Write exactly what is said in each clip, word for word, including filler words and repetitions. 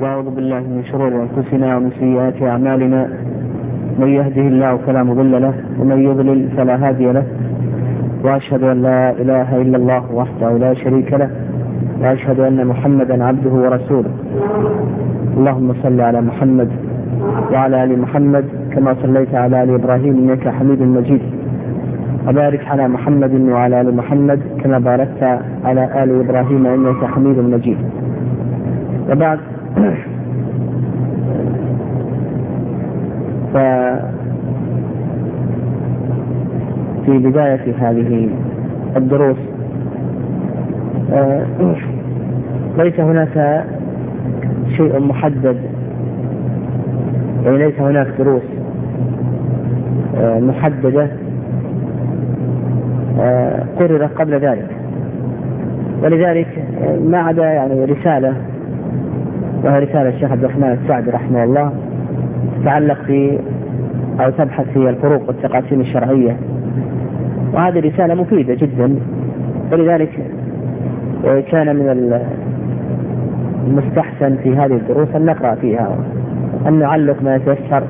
وأعوذ بالله من شرور أنفسنا ومن سيئات أعمالنا، من يهده الله فلا مضل له ومن يضلل فلا هادي له، وأشهد أن لا إله إلا الله وحده لا شريك له، وأشهد أن محمدا عبده ورسوله. اللهم صل على محمد وعلى آل محمد كما صليت على آل إبراهيم إنك حميد مجيد، وبارك على محمد وعلى آل محمد كما باركت على آل إبراهيم إنك حميد مجيد. وبعد، في بداية هذه الدروس ليس هناك شيء محدد، يعني ليس هناك دروس محددة قررت قبل ذلك، ولذلك ما عدا يعني رسالة، وهي رسالة الشيخ عبد الرحمن السعدي رحمه الله تتعلق في أو تبحث في الفروق والتقاسيم الشرعية، وهذه رسالة مفيدة جدا، ولذلك كان من المستحسن في هذه الدروس أن نقرأ فيها، أن نعلق ما يتيسر.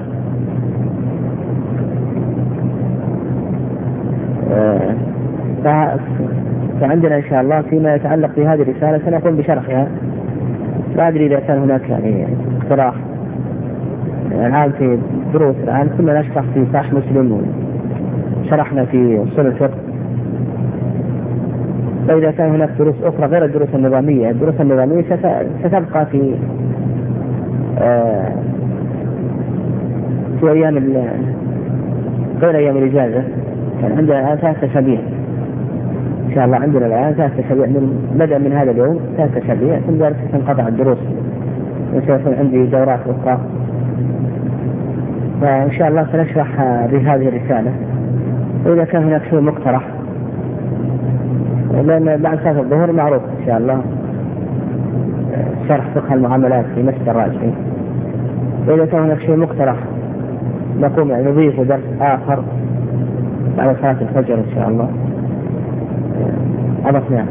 فعندنا إن شاء الله فيما يتعلق بهذه الرسالة سنقوم بشرحها. لا أدري إذا كان هناك يعني اقتراح. الآن في دروس الآن كنا نشرح في صحيح مسلم وشرحنا في أصول الفقه، فإذا كان هناك دروس أخرى غير الدروس النظامية، الدروس النظامية ستبقى في في أيام غير أيام الإجازة. كان عندنا الآن ثلاثة أسابيع إن شاء الله، عندنا الآن ثلاثة أسابيع من بدأ من هذا اليوم، ثلاثة أسابيع ثم ذلك تنقطع الدروس، وسيكون عندي دورات أخرى. فإن شاء الله سنشرح بهذه الرسالة. وإذا كان هناك شيء مقترح، لأن بعد صلاة الظهر معروف إن شاء الله شرح فقه المعاملات في مسجد الراجحي، وإذا كان هناك شيء مقترح نقوم يعني نضيف درس آخر بعد صلاة الفجر إن شاء الله أضفناه.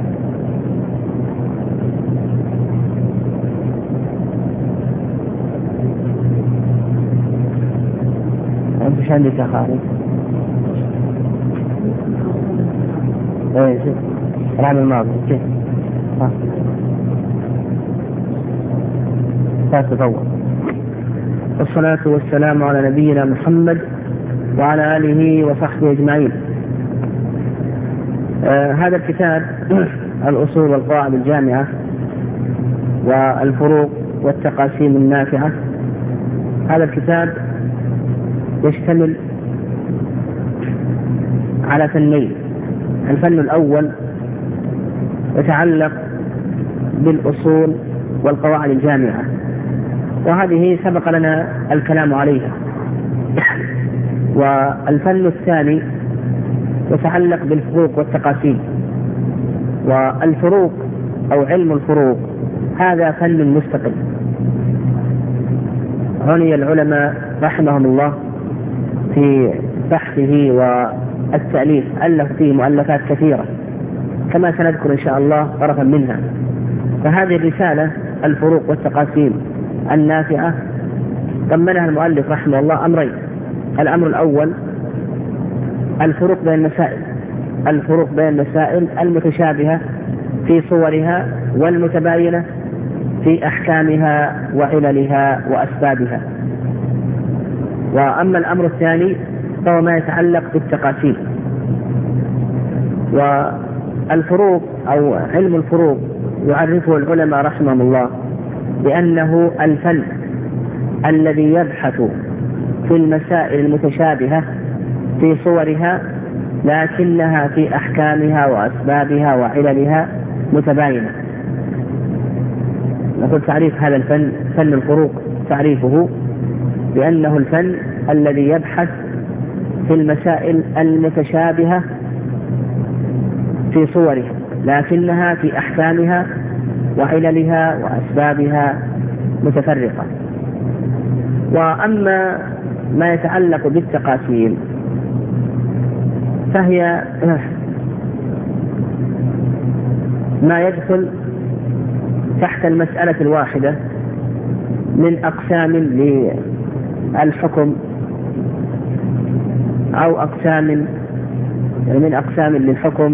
أنت شو عندك يا خالد؟ إيه العام الماضي كيف؟ ها لا تطور. والصلاة والسلام على نبينا محمد وعلى آله وصحبه أجمعين. آه هذا الكتاب الأصول والقواعد الجامعة والفروق والتقاسيم النافعة، هذا الكتاب يشتمل على فنين. الفن الأول يتعلق بالأصول والقواعد الجامعة، وهذه سبق لنا الكلام عليها. والفن الثاني يتعلق بالفروق والتقاسيم، والفروق أو علم الفروق هذا فن مستقل. عني العلماء رحمهم الله في بحثه والتأليف ألف فيه مؤلفات كثيرة، كما سنذكر إن شاء الله طرفا منها. فهذه الرسالة الفروق والتقاسيم النافعة ضمنها المؤلف رحمه الله أمرين. الأمر الأول الفروق بين المسائل، الفروق بين المسائل المتشابهة في صورها والمتباينة في أحكامها وعللها وأسبابها. وأما الأمر الثاني فهو ما يتعلق بالتقاسيم. والفروق أو علم الفروق يعرفه العلماء رحمهم الله بأنه الفن الذي يبحث في المسائل المتشابهة في صورها لكنها في أحكامها وأسبابها وعللها متباينة. نقول تعريف هذا الفن، فن الفروق، تعريفه بأنه الفن الذي يبحث في المسائل المتشابهة في صورها لكنها في أحكامها وعللها وأسبابها متفرقة. وأما ما يتعلق بالتقاسيم فهي ما يدخل تحت المسألة الواحدة من أقسام للحكم أو أقسام من أقسام للحكم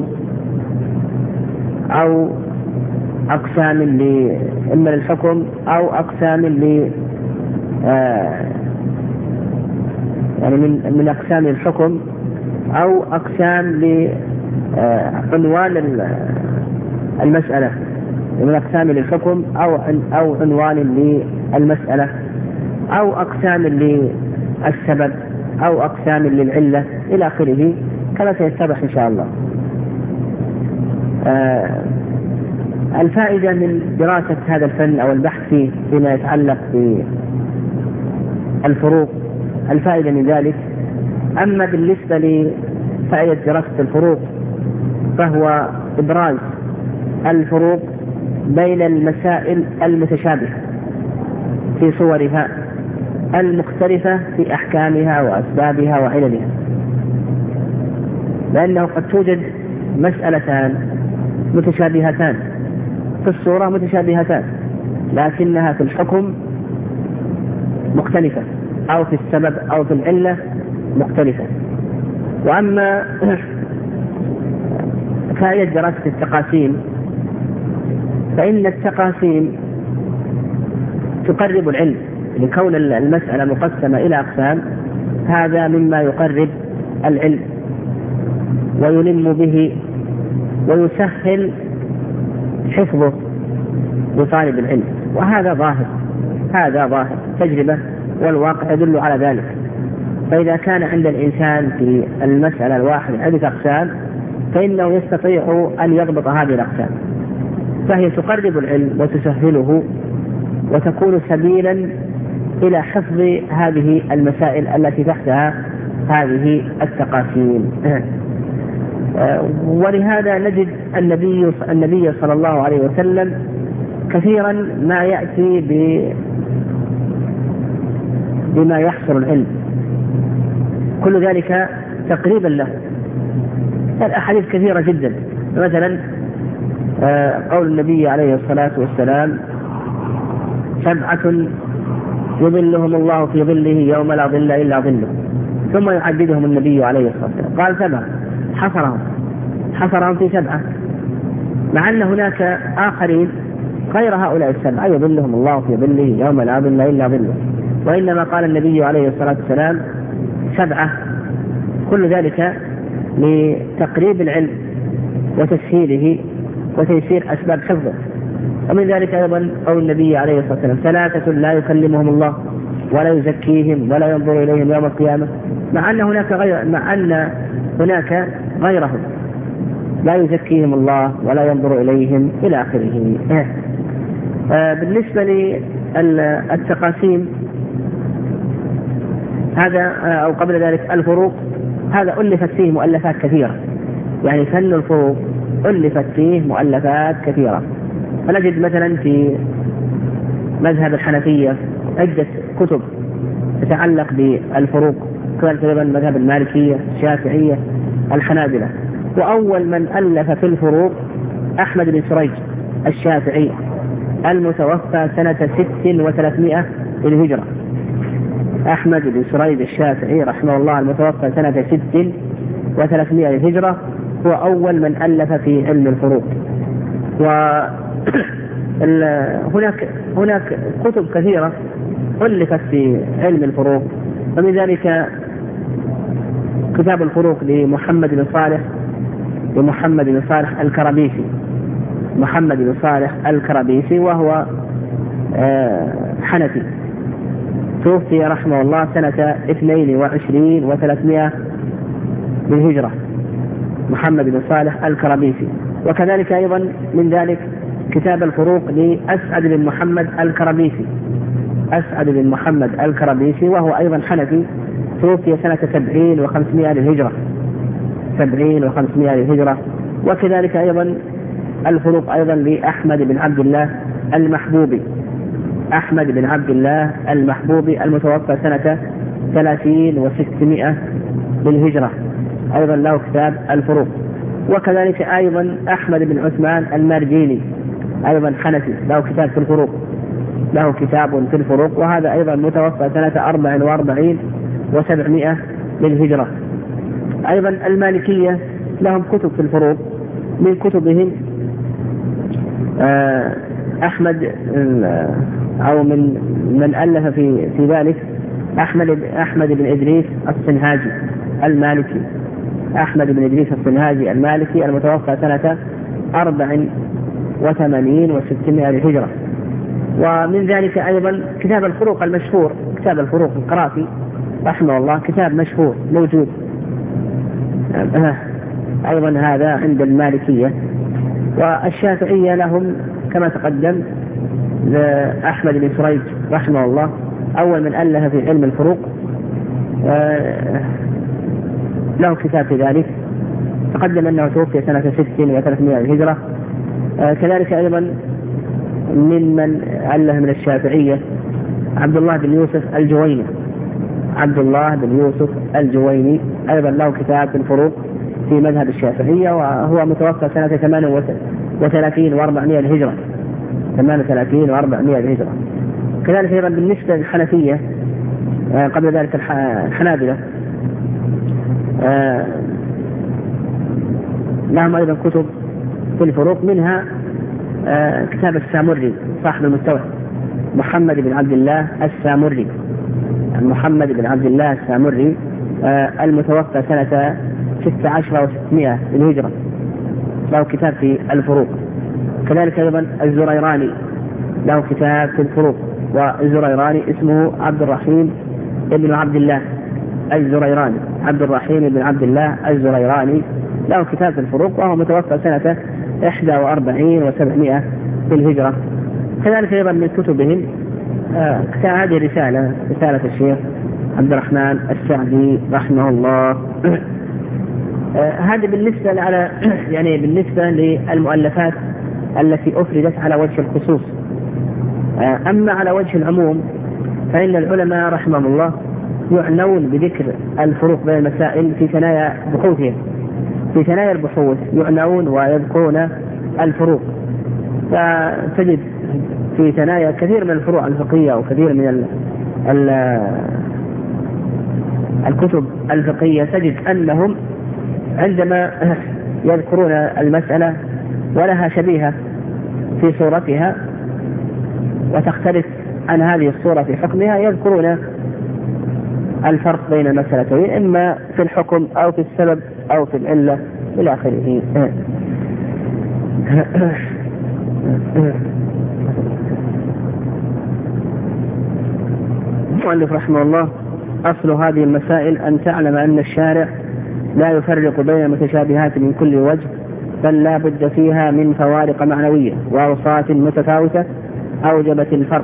أو أقسام إما للحكم أو أقسام ل يعني من من أقسام الحكم أو أقسام لعنوان المسألة، من أقسام للحكم أو أو عنوان للمسألة، أو أقسام للسبب، أو أقسام للعلة إلى آخره كما سيتضح إن شاء الله. آه الفائدة من دراسة هذا الفن أو البحث فيه فيما يتعلق بالفروق، الفائدة من ذلك: أما بالنسبة لفائدة دراسة الفروق فهو إبراز الفروق بين المسائل المتشابهة في صورها المختلفة في أحكامها وأسبابها وعللها، لأنه قد توجد مسألتان متشابهتان في الصورة متشابهتان لكنها في الحكم مختلفة، أو في السبب أو في العلة مختلفة. وأما فائدة دراسة التقاسيم فإن التقاسيم تقرب العلم، لكون المسألة مقسمة إلى أقسام هذا مما يقرب العلم ويلم به ويسهل حفظه لطالب العلم، وهذا ظاهر هذا ظاهر تجربة والواقع يدل على ذلك. فإذا كان عند الإنسان في المسألة الواحدة عدة أقسام فإنه يستطيع أن يضبط هذه الأقسام، فهي تقرب العلم وتسهله وتكون سبيلا إلى حفظ هذه المسائل التي تحتها هذه التقاسيم. ولهذا نجد النبي النبي صلى الله عليه وسلم كثيرا ما يأتي بما يحصر العلم، كل ذلك تقريبا له. الأحاديث كثيرة جدا، مثلا قول النبي عليه الصلاة والسلام: سبعة يظلهم الله في ظله يوم لا ظل إلا ظله، ثم يعددهم النبي عليه الصلاة والسلام قال سبعة، حصرهم حصرهم في سبعة، مع أن هناك آخرين غير هؤلاء السبعة يظلهم الله في ظله يوم لا ظل إلا ظله، وإنما قال النبي عليه الصلاة والسلام سبعة، كل ذلك لتقريب العلم وتسهيله وتيسير أسباب حفظه. ومن ذلك أيضا قول النبي عليه الصلاة والسلام: ثلاثة لا يكلمهم الله ولا يزكيهم ولا ينظر إليهم يوم القيامة، مع أن هناك غير مع أن هناك غيرهم لا يزكيهم الله ولا ينظر إليهم إلى آخره. آه بالنسبة للتقاسيم هذا أو قبل ذلك الفروق، هذا ألفت فيه مؤلفات كثيرة، يعني فن الفروق ألفت فيه مؤلفات كثيرة. فنجد مثلا في مذهب الحنفية عدة كتب تتعلق بالفروق، كذلك أيضا مذهب المالكية، الشافعية، الحنابلة. وأول من ألف في الفروق أحمد بن سريج الشافعي المتوفى سنة ست وثلاثمائة للهجرة. أحمد بن سريج الشافعي رحمه الله المتوفى سنة ست وثلاثمائة للهجرة هو أول من ألف في علم الفروق. وهناك هناك كتب كثيرة ألفت في علم الفروق، ومن ذلك كتاب الفروق لمحمد بن صالح لمحمد بن صالح الكرابيسي محمد بن صالح الكرابيسي وهو حنفي، توفي رحمه الله سنة اثنين وعشرين وثلاثمائة للهجرة، محمد بن صالح الكرابيسي. وكذلك أيضا من ذلك كتاب الفروق لأسعد بن محمد الكرابيسي أسعد بن محمد الكرابيسي وهو أيضا حنفي، توفي سنة سبعين وخمسمائة للهجرة سبعين وخمسمائة للهجرة. وكذلك أيضا الفروق أيضا لأحمد بن عبد الله المحبوبي أحمد بن عبد الله المحبوبي المتوفى سنة ثلاثين وستمائة للهجرة، أيضا له كتاب الفروق. وكذلك أيضا أحمد بن عثمان المارجيني أيضا حنفي له كتاب في الفروق. له كتاب في الفروق، وهذا أيضا متوفى سنة أربع وأربعين وسبعمائة للهجرة. أيضا المالكية لهم كتب في الفروق، من كتبهم أحمد أو من من ألف في في ذلك أحمد أحمد بن إدريس الصنهاجي المالكي، أحمد بن إدريس الصنهاجي المالكي المتوفى سنة أربع وثمانين وستمائة للهجرة. ومن ذلك أيضا كتاب الفروق المشهور، كتاب الفروق القرافي رحمه الله، كتاب مشهور موجود أيضا هذا عند المالكية. والشافعية لهم كما تقدم أحمد بن سريج رحمه الله، أول من ألف في علم الفروق، له كتاب في ذلك، تقدم أنه توفي سنة ست وثلاثمائة للهجرة. كذلك أيضا ممن ألف من الشافعية عبد الله بن يوسف الجويني، عبد الله بن يوسف الجويني أيضا له كتاب في الفروق في مذهب الشافعية، وهو متوفى سنة ثمان وثلاثين وأربعمائة للهجرة، ثمان وثلاثين وأربعمائة للهجرة. كذلك أيضا بالنسبة للحنفية قبل ذلك الحنابلة لهم أيضا كتب في الفروق، منها كتاب السامري صاحب المستوى محمد بن عبد الله السامري، محمد بن عبد الله السامري المتوفى سنة ستة عشر وستمائة للهجرة، له كتاب في الفروق. كذلك أيضا الزريراني له كتاب في الفروق، والزريراني اسمه عبد الرحيم بن عبد الله الزريراني، عبد الرحيم بن عبد الله الزريراني له كتاب في الفروق، وهو متوفى سنة إحدى وأربعين وسبعمائة للهجرة. كذلك أيضا من كتبهم آه هذه رسالة رسالة الشيخ عبد الرحمن السعدي رحمه الله. آه هذا بالنسبة على يعني بالنسبة للمؤلفات التي أفردت على وجه الخصوص. آه أما على وجه العموم فإن العلماء رحمهم الله يعنون بذكر الفروق بين المسائل في ثنايا بحوثهم، في ثنايا البحوث يعنون ويذكرون الفروق، فتجد في ثنايا كثير من الفروع الفقهية وكثير من ال ال الكتب الفقهية تجد أنهم عندما يذكرون المسألة ولها شبيهة في صورتها وتختلف عن هذه الصورة في حكمها يذكرون الفرق بين المسألتين، إما في الحكم أو في السبب أو في العلة إلى آخره. المؤلف رحمه الله أصل هذه المسائل أن تعلم أن الشارع لا يفرق بين المتشابهات من كل وجه، بل لا بد فيها من فوارق معنوية وأوصاف متفاوتة أوجبت الفرق.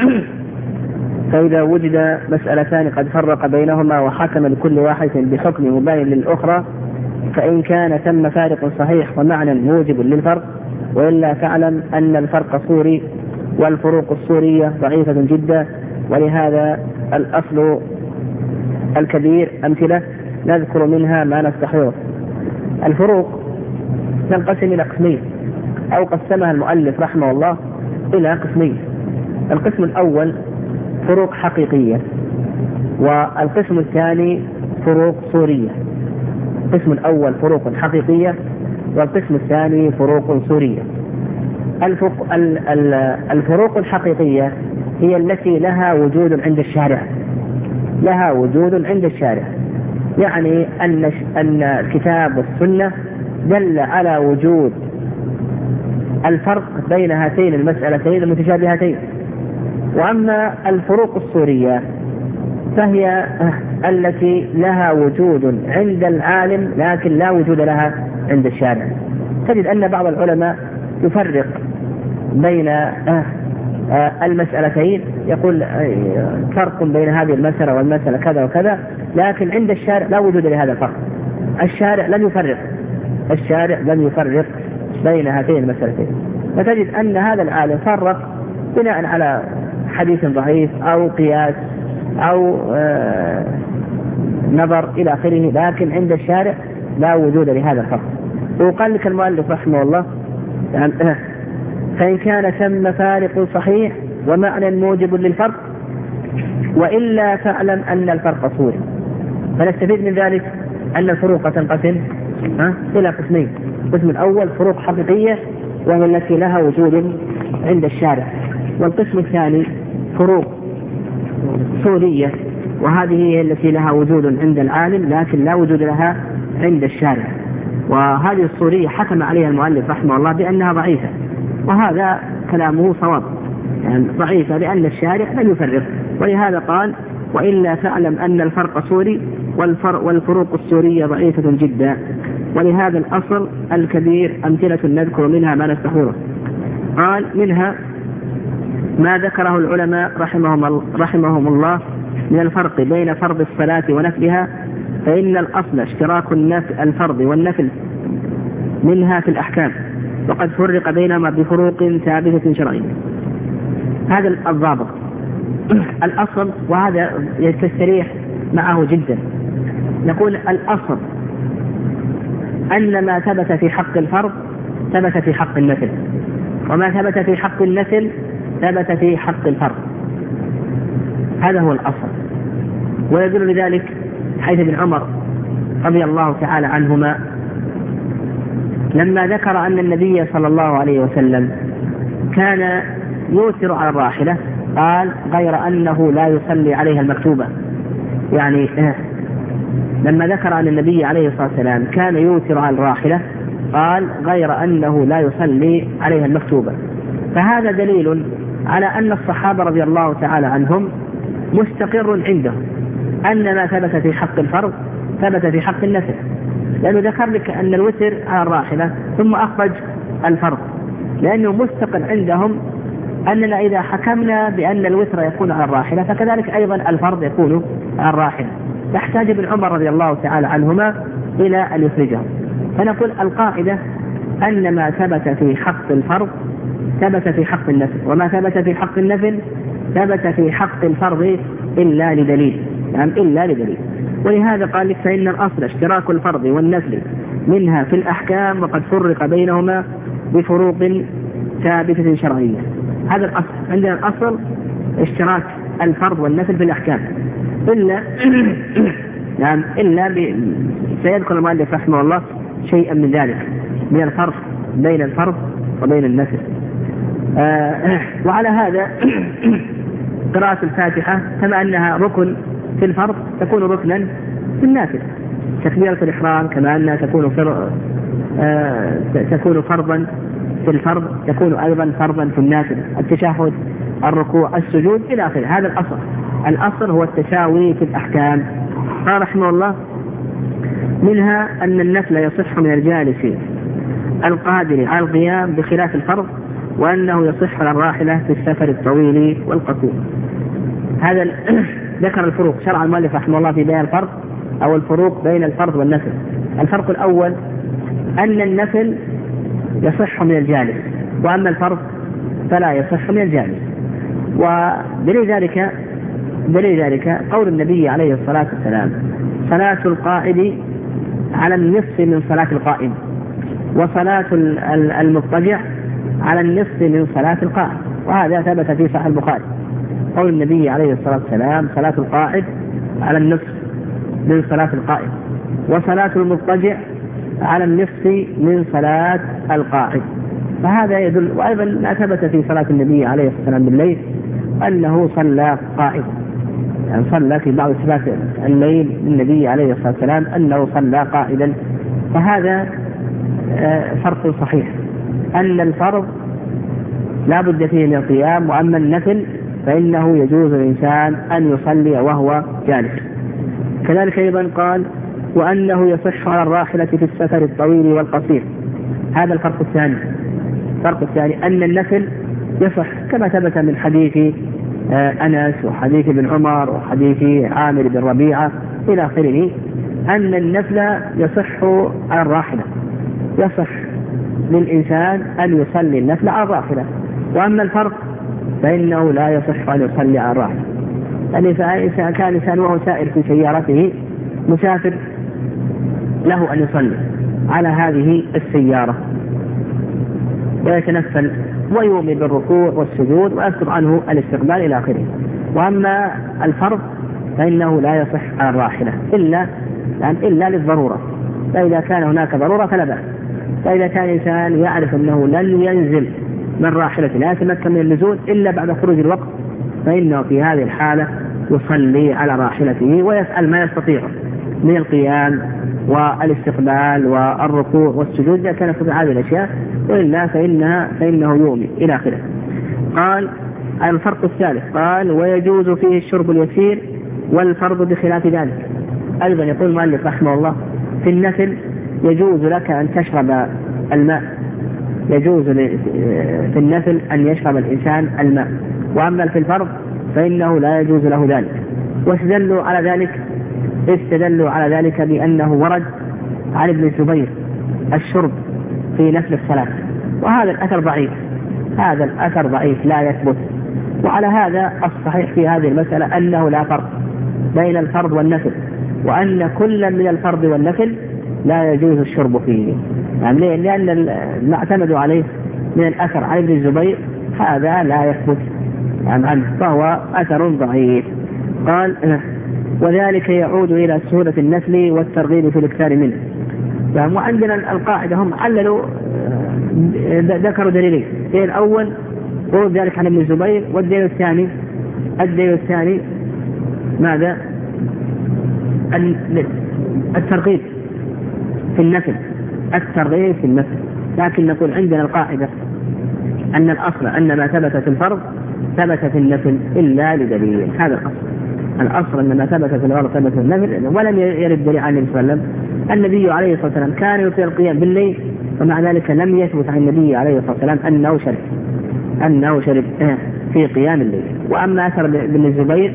فإذا وجد مسألتان قد فرق بينهما وحكم لكل واحد بحكم مباين للأخرى، فإن كان ثم فارق صحيح ومعنى موجب للفرق، وإلا فاعلم أن الفرق صوري والفروق الصورية ضعيفة جدا. ولهذا الأصل الكبير أمثلة نذكر منها ما نستحضره. الفروق تنقسم إلى قسمين، أو قسمها المؤلف رحمه الله إلى قسمين. القسم الأول فروق حقيقية، والقسم الثاني فروق صورية. القسم الأول فروق حقيقية، والقسم الثاني فروق صورية. الفروق الحقيقية هي التي لها وجود عند الشارع، لها وجود عند الشارع، يعني أن أن الكتاب والسنة دل على وجود الفرق بين هاتين المسألتين المتشابهتين. وأما الفروق الصورية فهي التي لها وجود عند العالم لكن لا وجود لها عند الشارع. تجد أن بعض العلماء يفرق بين المسألتين، يقول فرق بين هذه المسألة والمسألة كذا وكذا، لكن عند الشارع لا وجود لهذا الفرق. الشارع لم يفرق الشارع لم يفرق بين هاتين المسألتين. فتجد أن هذا العالم فرق بناء على حديث ضعيف أو قياس أو آه نظر إلى آخره، لكن عند الشارع لا وجود لهذا الفرق. وقال لك المؤلف رحمه الله يعني فإن كان ثم فارق صحيح ومعنى موجب للفرق، وإلا فاعلم أن الفرق صوري. فنستفيد من ذلك أن الفروق تنقسم إلى قسمين: القسم الأول فروق حقيقية وهي التي لها وجود عند الشارع، والقسم الثاني فروق صورية وهذه هي التي لها وجود عند العالم لكن لا وجود لها عند الشارع. وهذه الصورية حكم عليها المؤلف رحمه الله بأنها ضعيفة، وهذا كلامه صواب، يعني ضعيفة لأن الشارع لم يفرق، ولهذا قال: وإلا فاعلم أن الفرق صوري والفروق الصورية ضعيفة جدا. ولهذا الأصل الكبير أمثلة نذكر منها ما نستحضره. قال: منها ما ذكره العلماء رحمهم, رحمهم الله من الفرق بين فرض الصلاة ونفلها، فإن الأصل اشتراك الفرض والنفل منها في الأحكام، وقد فرق بينهما بفروق ثابتة شرعية. هذا الضابط الأصل، وهذا يستريح معه جدا. نقول الأصل أن ما ثبت في حق الفرض ثبت في حق النفل، وما ثبت في حق النفل ثبت في حق الفرض. هذا هو الأصل. ويدل لذلك حيث ابن عمر رضي الله تعالى عنهما لما ذكر أن النبي صلى الله عليه وسلم كان يوتر على الراحلة، قال: غير أنه لا يصلي عليها المكتوبة. يعني لما ذكر أن النبي عليه الصلاة والسلام كان يوتر على الراحلة قال: غير أنه لا يصلي عليها المكتوبة. فهذا دليل على أن الصحابة رضي الله تعالى عنهم مستقر عندهم أن ما ثبت في حق الفرض ثبت في حق النفل، لأنه ذكر لك أن الوتر على الراحلة ثم أخرج الفرض، لأنه مستقر عندهم أننا إذا حكمنا بأن الوتر يكون على الراحلة فكذلك أيضا الفرض يكون على الراحلة. تحتاج ابن عمر رضي الله تعالى عنهما إلى أن يخرجه. فنقول القاعدة أن ما ثبت في حق الفرض ثبت في حق النفل، وما ثبت في حق النفل ثبت في حق الفرض إلا لدليل، يعني إلا لدليل. ولهذا قال لك: فإن الأصل اشتراك الفرض والنفل منها في الأحكام، وقد فرق بينهما بفروق ثابتة شرعية. هذا الأصل. عندنا الأصل اشتراك الفرض والنفل في الأحكام، إلا يعني إلا ب... سيذكر المؤلف رحمه الله شيئا من ذلك من الفرق بين الفرض وبين النفل. آه وعلى هذا قراءة الفاتحة كما أنها ركن في الفرض تكون ركنا في النافل، تكبيرة الإحرام كما أنها تكون فر... آه تكون فرضا في الفرض تكون أيضا فرضا في النافل، التشهد، الركوع، السجود إلى آخره. هذا الأصل. الأصل هو التساوي في الأحكام. قال رحمه الله: منها أن النفل يصح من الجالس القادر على القيام بخلاف الفرض، وأنه يصح على الراحلة في السفر الطويل والقصير. هذا ذكر الفروق. شرع المؤلف رحمه الله في بيان الفرق أو الفروق بين الفرض والنفل. الفرق الأول أن النفل يصح من الجالس، وأما الفرض فلا يصح من الجالس. ودليل ذلك دليل ذلك قول النبي عليه الصلاة والسلام: صلاة القائد على النصف من صلاة القائم، وصلاة المضطجع على النصف من صلاة القائم. وهذا ثبت في صحيح البخاري. قول النبي عليه الصلاة والسلام: صلاة القائد على النصف من صلاة القائم، وصلاة المضطجع على النصف من صلاة القائد. فهذا يدل. وأيضا ما ثبت في صلاة النبي عليه الصلاة والسلام بالليل أنه صلى قائدا، يعني صلى في بعض صلاة الليل النبي عليه الصلاة والسلام أنه صلى قائدا. فهذا فرق صحيح أن الفرض لا بد فيه من القيام، وأما النفل فإنه يجوز الإنسان أن يصلي وهو جالس. كذلك أيضا قال: وأنه يصح على الراحلة في السفر الطويل والقصير. هذا الفرق الثاني. الفرق الثاني أن النفل يصح كما ثبت من حديث أنس وحديث ابن عمر وحديث عامر بن ربيعة إلى آخره، أن النفل يصح على الراحلة، يصح للإنسان أن يصلي النفل على الراحلة. وأما الفرق فإنه لا يصح أن يصلي على الراحلة، يعني إذا كان إنسان وهو سائر في سيارته مسافر له أن يصلي على هذه السيارة ويتنفل ويومي بالركوع والسجود ويسقط عنه الاستقبال إلى آخره. وأما الفرض فإنه لا يصح على الراحلة إلا يعني إلا للضرورة، فإذا كان هناك ضرورة فلا بأس. فإذا كان إنسان يعرف أنه لن ينزل من راحلته لا يتمكن من النزول إلا بعد خروج الوقت، فإنه في هذه الحالة يصلي على راحلته ويفعل ما يستطيع من القيام والاستقبال والركوع والسجود إذا كان في هذه الأشياء، وإلا فإنها فإنه يومي إلى آخره. قال الفرق الثالث قال ويجوز فيه الشرب اليسير والفرض بخلاف ذلك. أيضا يقول المؤلف رحمه الله في النفل يجوز لك أن تشرب الماء، يجوز في النفل أن يشرب الإنسان الماء، وأما في الفرض فإنه لا يجوز له ذلك. واستدلوا على ذلك استدلوا على ذلك بأنه ورد عن ابن الزبير الشرب في نفل الصلاة، وهذا الأثر ضعيف، هذا الأثر ضعيف لا يثبت. وعلى هذا الصحيح في هذه المسألة أنه لا فرق بين الفرض والنفل، وأن كل من الفرض والنفل لا يجوز الشرب فيه، يعني لأن ما اعتمدوا عليه من الأثر عن ابن الزبير هذا لا يثبت عنه، فهو أثر ضعيف. قال وذلك يعود إلى سهولة النفل والترغيب في الإكثار منه. وعندنا القاعدة هم عللوا ذكروا دليلين، الدليل الأول قول ذلك عن ابن الزبير، والدليل الثاني الدليل الثاني ماذا؟ الترغيب في النفل، الترغيب في النفل. لكن نقول عندنا القاعدة أن الأصل أن ما ثبت في الفرض ثبت في النفل إلا لدليل، هذا الأصل. الأصل أن ما ثبت في الفرض ثبت في النفل، ولم يرد دليل عن النبي صلى الله عليه وسلم. النبي عليه الصلاة والسلام كان يطيل القيام بالليل، ومع ذلك لم يثبت عن النبي عليه الصلاة والسلام أنه شرب أنه شرب في قيام الليل. وأما أثر ابن الزبير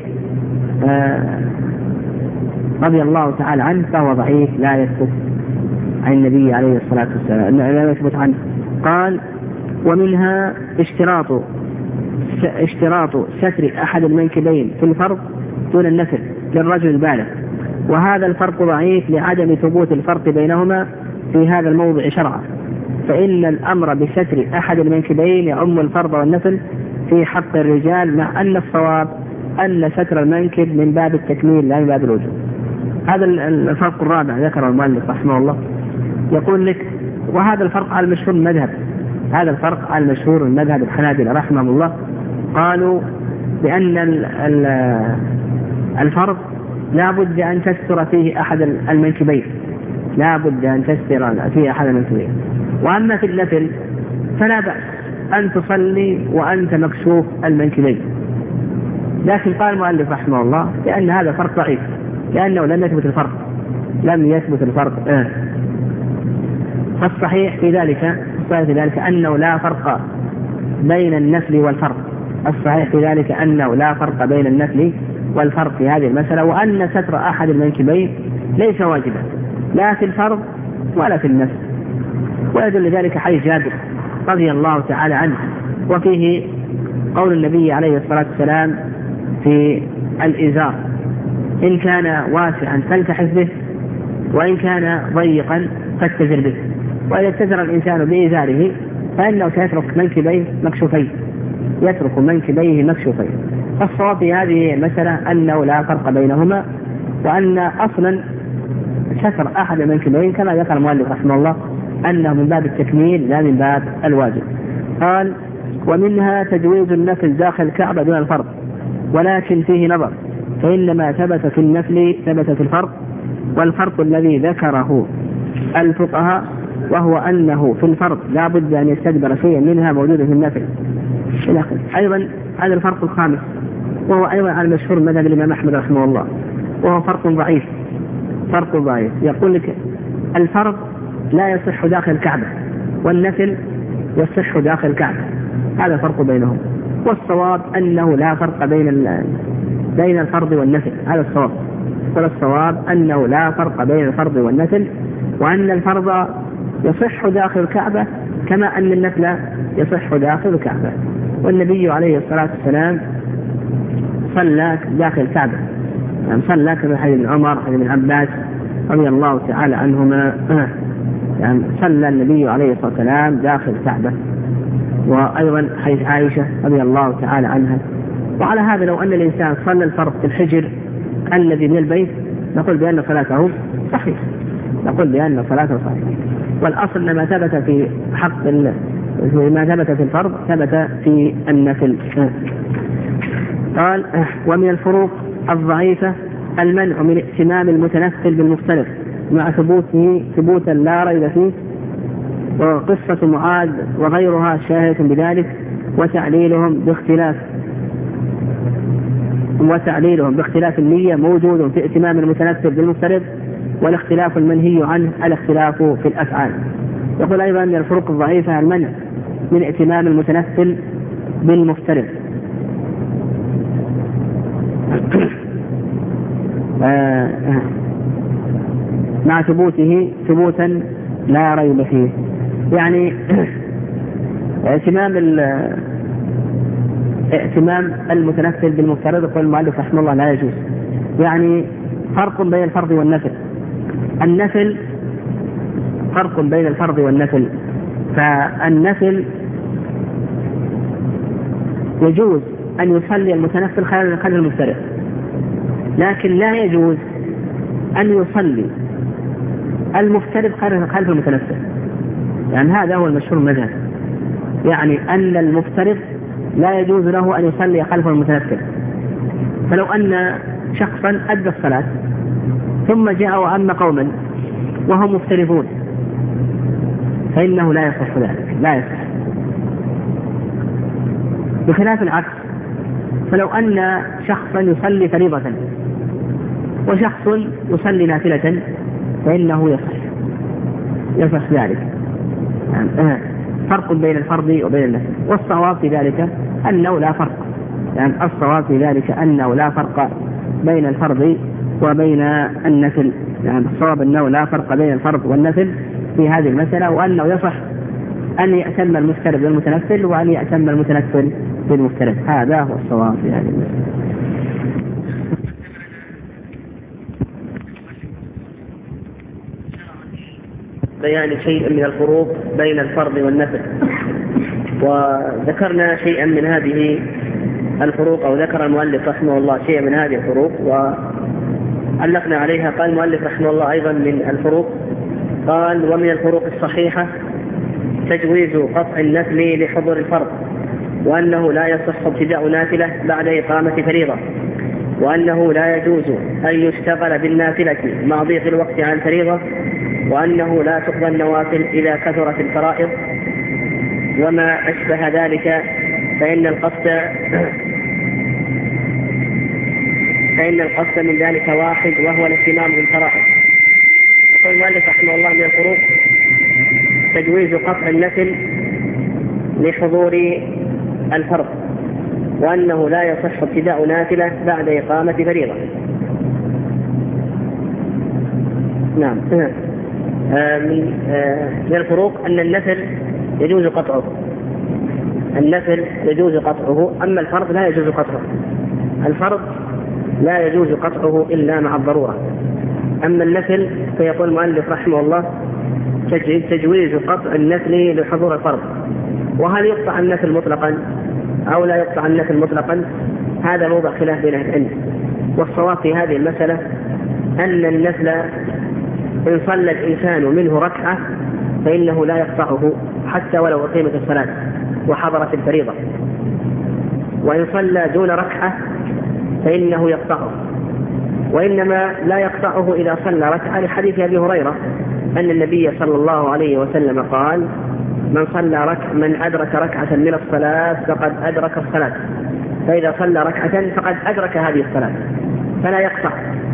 رضي الله تعالى عنه فهو ضعيف لا يثبت عن النبي عليه الصلاة والسلام، لا يثبت عنه. قال ومنها اشتراط اشتراط ستر أحد المنكبين في الفرض دون النفل للرجل البالغ، وهذا الفرق ضعيف لعدم ثبوت الفرق بينهما في هذا الموضع شرعا، فإن الأمر بستر أحد المنكبين يعم الفرض والنفل في حق الرجال، مع أن الصواب أن ستر المنكب من باب التكميل لا من باب الوجوب. هذا الفرق الرابع ذكره المؤلف رحمه الله. يقول لك وهذا الفرق على المشهور المذهب، هذا الفرق على المشهور المذهب الحنابلة رحمه الله، قالوا بأن الفرض لا بد أن تستر فيه أحد المنكبين، لا بد أن تستر فيه أحد المنكبين. وأما في النفل فلا بأس أن تصلي وأنت مكشوف المنكبين. لكن قال المؤلف رحمه الله لأن هذا فرق ضعيف، لأنه لم يثبت الفرق لم يثبت الفرق آه. فالصحيح في ذلك الصحيح في ذلك أنه لا فرق بين النفل والفرض، الصحيح في ذلك أنه لا فرق بين النفل والفرض في هذه المسألة، وأن ستر أحد المنكبين ليس واجبا لا في الفرض ولا في النفل. ويدل ذلك حديث جابر رضي الله تعالى عنه، وفيه قول النبي عليه الصلاة والسلام في الإزار إن كان واسعا فالتحف به، وإن كان ضيقا فاتزر به. وإذا اتزر الإنسان بإزاره فإنه سيترك منكبيه مكشوفين يترك منكبيه مكشوفين. فالصواب في هذه المسألة أنه لا فرق بينهما، وأن أصلا ستر أحد المنكبين كما ذكر المؤلف رحمه الله أنه من باب التكميل لا من باب الواجب. قال ومنها تجويز النفل داخل الكعبة دون الفرض، ولكن فيه نظر، فإنما ثبت في النفل ثبت في الفرض، والفرق الذي ذكره الفقهاء وهو أنه في الفرض لا بد أن يستدبر شيئا منها موجودا في النفل. أيضا هذا الفرق الخامس وهو أيضا على المشهور مذهب الإمام أحمد رحمه الله، وهو فرق ضعيف فرق ضعيف يقول لك الفرض لا يصح داخل الكعبة والنفل يصح داخل الكعبة، هذا الفرق بينهم. والصواب أنه لا فرق بين بين الفرض والنفل، هذا الصواب. والصواب أنه لا فرق بين الفرض والنفل، وأن الفرض يصح داخل الكعبة كما أن النفل يصح داخل الكعبة. والنبي عليه الصلاة والسلام صلى داخل الكعبة، يعني صلى كما حديث ابن عمر حديث ابن عباس رضي الله تعالى عنهما، يعني صلى النبي عليه الصلاة والسلام داخل الكعبة. وأيضا حديث عائشة رضي الله تعالى عنها. وعلى هذا لو أن الإنسان صلى الفرض في الحجر الذي من البيت نقول بأن صلاته صحيح، نقول بأن صلاته صحيح. والأصل ما ثبت في حق ما ثبت في الفرض ثبت في النفل. قال ومن الفروق الضعيفة المنع من ائتمام المتنفل بالمفترض مع ثبوته ثبوتا لا ريب فيه، وقصة معاذ وغيرها شاهدة بذلك، وتعليلهم باختلاف وتعليلهم باختلاف النية موجود في ائتمام المتنفل بالمفترض، والاختلاف المنهي عنه الاختلاف في الأفعال. يقول أيضا من الفروق الضعيفة المنع من ائتمام المتنفل بالمفترض مع ثبوته ثبوتا لا ريب فيه. يعني ائتمام ائتمام المتنفل بالمفترض يقول المؤلف رحمه الله لا يجوز. يعني فرق بين الفرض والنفل. النفل فرق بين الفرض والنفل، فالنفل يجوز أن يصلي المتنفل خلف المفترض، لكن لا يجوز أن يصلي المفترض خلف المتنفل. يعني هذا هو المشهور المذهب، يعني أن المفترض لا يجوز له أن يصلي خلف المتنفل. فلو أن شخصا أدى الصلاة ثم جاء وأما قوما وهم مفترضون فإنه لا يصح ذلك، لا يصح. بخلاف العكس، فلو أن شخصا يصلي فريضة وشخص يصلي نافلة فإنه يصح يصح ذلك. يعني فرق بين الفرض وبين النفل، والصواب في ذلك أنه لا فرق. يعني الصواب في ذلك أنه لا فرق بين الفرض وبين النفل. يعني الصواب أنه لا فرق بين الفرض والنفل في هذه المسألة، وأنه يصح أن يأتم المفترض بالمتنفل وأن يأتم المتنفل بالمفترض. هذا هو الصواب في هذه المسألة. بيان شيء من الفروق بين الفرض والنفل، وذكرنا شيئا من هذه الفروق، أو ذكر المؤلف رحمه الله شيئا من هذه الفروق وعلقنا عليها. قال المؤلف رحمه الله أيضا من الفروق، قال ومن الفروق الصحيحة تجويز قطع النفل لحضور الفرض، وأنه لا يصح ابتداء نافلة بعد إقامة فريضة، وأنه لا يجوز أن يشتغل بالنافلة مع ضيق الوقت عن الفريضة، وأنه لا تقضى النوافل إذا كثرت الفرائض وما أشبه ذلك، فإن القصد فإن القصد من ذلك واحد وهو الاهتمام بالفرائض. يقول المؤلف رحمه الله من الفروق تجويز قطع النفل لحضور الفرض، وأنه لا يصح ابتداء نافلة بعد إقامة فريضة. نعم. آه من, آه من الفروق أن النفل يجوز قطعه، النفل يجوز قطعه، أما الفرض لا يجوز قطعه. الفرض لا يجوز قطعه إلا مع الضرورة، أما النفل فيقول المؤلف رحمه الله تجويز قطع النفل لحضور الفرض. وهل يقطع النفل مطلقا أو لا يقطع النفل مطلقا؟ هذا موضع خلاف بين أهل العلم، والصواب في هذه المسألة أن النفل إن صلى الإنسان منه ركعة فإنه لا يقطعه حتى ولو أقيمت الصلاة وحضرت الفريضة، وإن صلى دون ركعة فإنه يقطعه، وإنما لا يقطعه إذا صلى ركعة، لحديث أبي هريرة أن النبي صلى الله عليه وسلم قال من صلى ركعة من أدرك ركعة من الصلاة فقد أدرك الصلاة، فإذا صلى ركعة فقد أدرك هذه الصلاة، فلا يقطع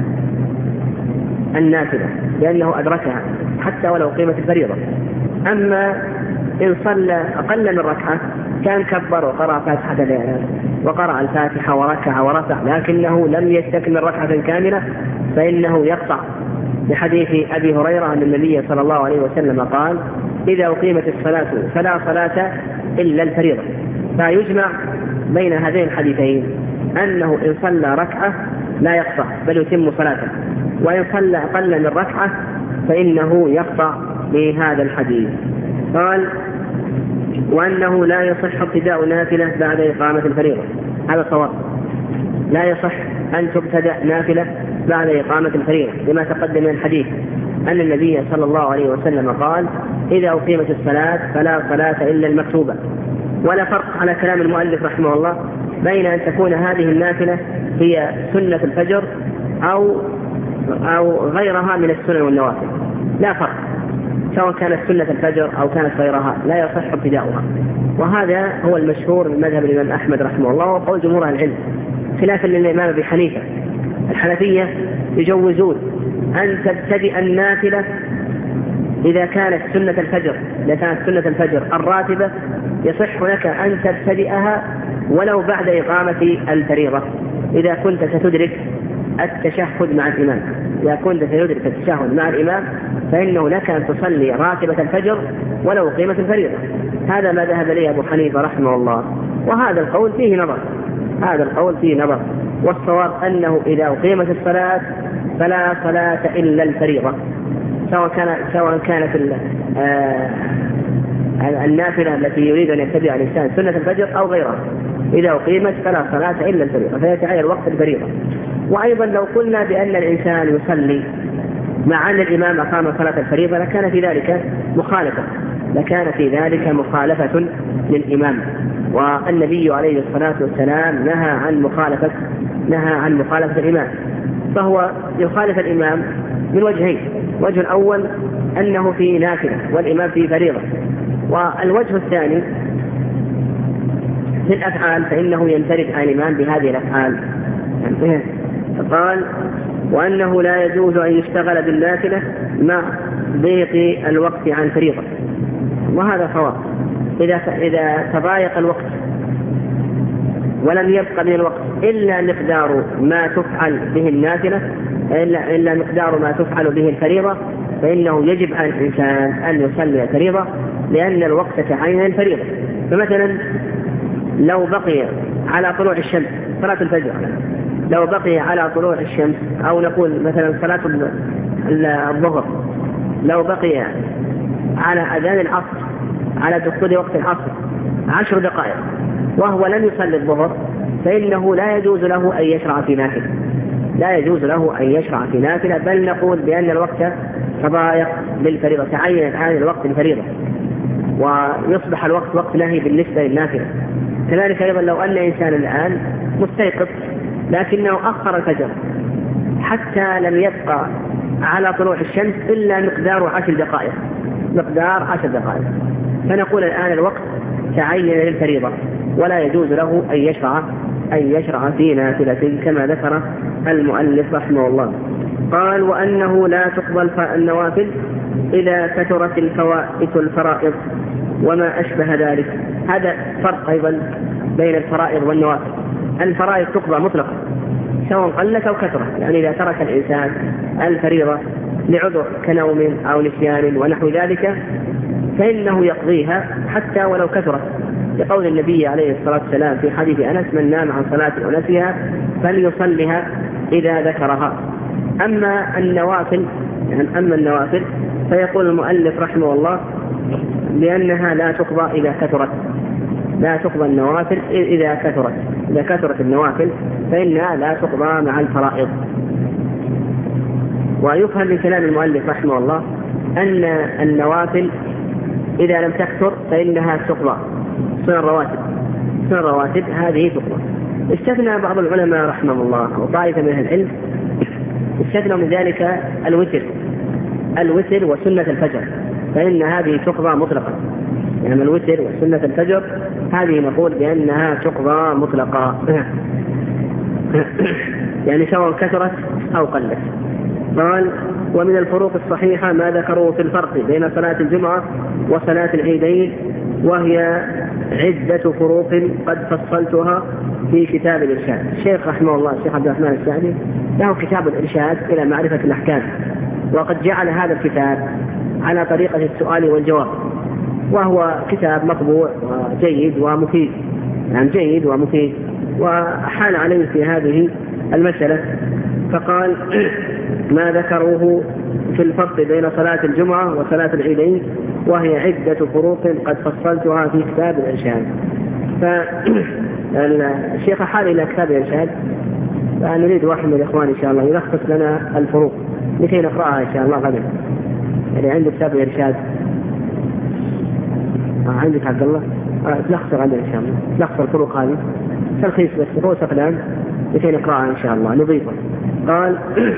النافلة لأنه أدركها حتى ولو قيمة الفريضة. أما إن صلى أقل من ركعة كان كبر وقرأ فاتحة وقرأ الفاتحة وركع ورفع لكنه لم يستكمل ركعة كاملة فإنه يقطع، لحديث أبي هريرة أن النبي صلى الله عليه وسلم قال إذا أقيمت الصلاة فلا صلاة إلا الفريضة. فيجمع بين هذين الحديثين أنه إن صلى ركعة لا يقطع بل يتم صلاته، وإن صلى أقل من ركعة فإنه يقطع بهذا الحديث. قال وأنه لا يصح ابتداء نافلة بعد إقامة الفريضة. هذا صواب، لا يصح أن تبتدأ نافلة بعد إقامة الفريضة لما تقدم من الحديث أن النبي صلى الله عليه وسلم قال: إذا أقيمت الصلاة فلا صلاة إلا المكتوبة. ولا فرق على كلام المؤلف رحمه الله بين أن تكون هذه النافلة هي سنة الفجر أو أو غيرها من السنن والنوافل، لا فرق، سواء كانت سنة الفجر أو كانت غيرها لا يصح ابتداؤها. وهذا هو المشهور من مذهب الإمام أحمد رحمه الله وقول جمهور العلم، خلافا للإمام أبي حنيفة. الحنفية يجوزون أن تبتدئ النافلة إذا كانت سنة الفجر، إذا كانت سنة الفجر الراتبة يصح لك أن تبتدئها ولو بعد إقامة الفريضة إذا كنت ستدرك التشهد مع الإمام. إذا كنت سيدرك التشهد مع الإمام فإنه لك أن تصلي راتبة الفجر ولو قيمة الفريضة. هذا ما ذهب إليه أبو حنيفة رحمه الله، وهذا القول فيه نظر، هذا القول فيه نظر. والصواب أنه إذا أقيمت الصلاة فلا صلاة إلا الفريضة، سواء كان سواء كانت آه النافلة التي يريد أن يتبع الإنسان سنة الفجر أو غيرها، إذا أقيمت فلا صلاة إلا الفريضة، فيتعين وقت الفريضة. وأيضا لو قلنا بأن الإنسان يصلي مع أن الإمام أقام صلاة الفريضة لكان في ذلك مخالفة، لكان في ذلك مخالفة للإمام. والنبي عليه الصلاة والسلام نهى عن مخالفة نهى عن مخالفة الإمام، فهو يخالف الإمام من وجهين: وجه الأول أنه في نافلة والإمام في فريضة، والوجه الثاني في الأفعال فإنه ينفرد عن الإمام بهذه الأفعال. قال: وأنه لا يجوز أن يشتغل بالنافلة مع ضيق الوقت عن فريضة. وهذا صواب، إذا إذا تضايق الوقت ولم يبقى من الوقت إلا مقدار ما تفعل به النافلة إلا إلا مقدار ما تفعل به الفريضة فإنه يجب على الإنسان أن يصلي الفريضة، لأن الوقت تعين الفريضة. فمثلا لو بقي على طلوع الشمس صلاة الفجر، لو بقي على طلوع الشمس، أو نقول مثلا صلاة الظهر لو بقي على أذان العصر على دخول وقت العصر عشر دقائق وهو لم يصلي الظهر فإنه لا يجوز له أن يشرع في نافلة، لا يجوز له أن يشرع في نافلة، بل نقول بأن الوقت تضايق بالفريضة، تعين الآن الوقت الفريضة ويصبح الوقت وقت نهي بالنسبة للنافلة. كذلك أيضا لو أن إنسان الآن مستيقظ لكنه أخر الفجر حتى لم يبقى على طلوع الشمس إلا مقدار عشر دقائق مقدار عشر دقائق فنقول الآن الوقت تعين للفريضة ولا يجوز له أن يشرع أن يشرع في نافلة كما ذكر المؤلف رحمه الله. قال: وأنه لا تقبل النوافل إذا كثرت الفوائت الفرائض وما أشبه ذلك. هذا فرق أيضا بين الفرائض والنوافل. الفرائض تقضى مطلقا سواء قلت أو كثرت، يعني إذا ترك الإنسان الفريضة لعذر كنوم أو نسيان ونحو ذلك فإنه يقضيها حتى ولو كثرت، لقول النبي عليه الصلاة والسلام في حديث أنس: من نام عن صلاة ونسيها فليصلها إذا ذكرها. أما النوافل يعني أما النوافل فيقول المؤلف رحمه الله لأنها لا تقضى إذا كثرت، لا تقضى النوافل إذا كثرت إذا كثرت النوافل فإنها لا تقضى مع الفرائض. ويفهم من كلام المؤلف رحمه الله أن النوافل إذا لم تكثر فإنها تقضى سنن الرواتب سنن الرواتب هذه تقضى. استثنى بعض العلماء رحمه الله وطائفة من أهل العلم استثنوا من ذلك الوتر الوتر وسنة الفجر، فإن هذه تقضى مطلقا، يعني الوتر وسنة الفجر هذه نقول بأنها تقضى مطلقا يعني سواء كثرت أو قلت. قال: ومن الفروق الصحيحة ما ذكروا في الفرق بين صلاة الجمعة وصلاة العيدين، وهي عدة فروق قد فصلتها في كتاب الإرشاد. الشيخ رحمه الله الشيخ عبد الرحمن السعدي له كتاب الإرشاد إلى معرفة الأحكام، وقد جعل هذا الكتاب على طريقة السؤال والجواب، وهو كتاب مطبوع وجيد ومفيد، يعني جيد ومفيد، وحال عليه في هذه المسألة. فقال: ما ذكروه في الفرق بين صلاة الجمعة وصلاة العيدين وهي عدة فروق قد فصلتها في كتاب الإرشاد. فالشيخ حال إلى كتاب الإرشاد، فنريد واحد من الإخوان إن شاء الله يلخص لنا الفروق لكي نقرأها إن شاء الله غدا. يعني عند كتاب الإرشاد آه عندك عبد الله آه تلخص غدا إن شاء الله، تلخص الفروق هذه تلخيص بس رؤوس أقلام لكي نقرأها إن شاء الله نضيفها. قال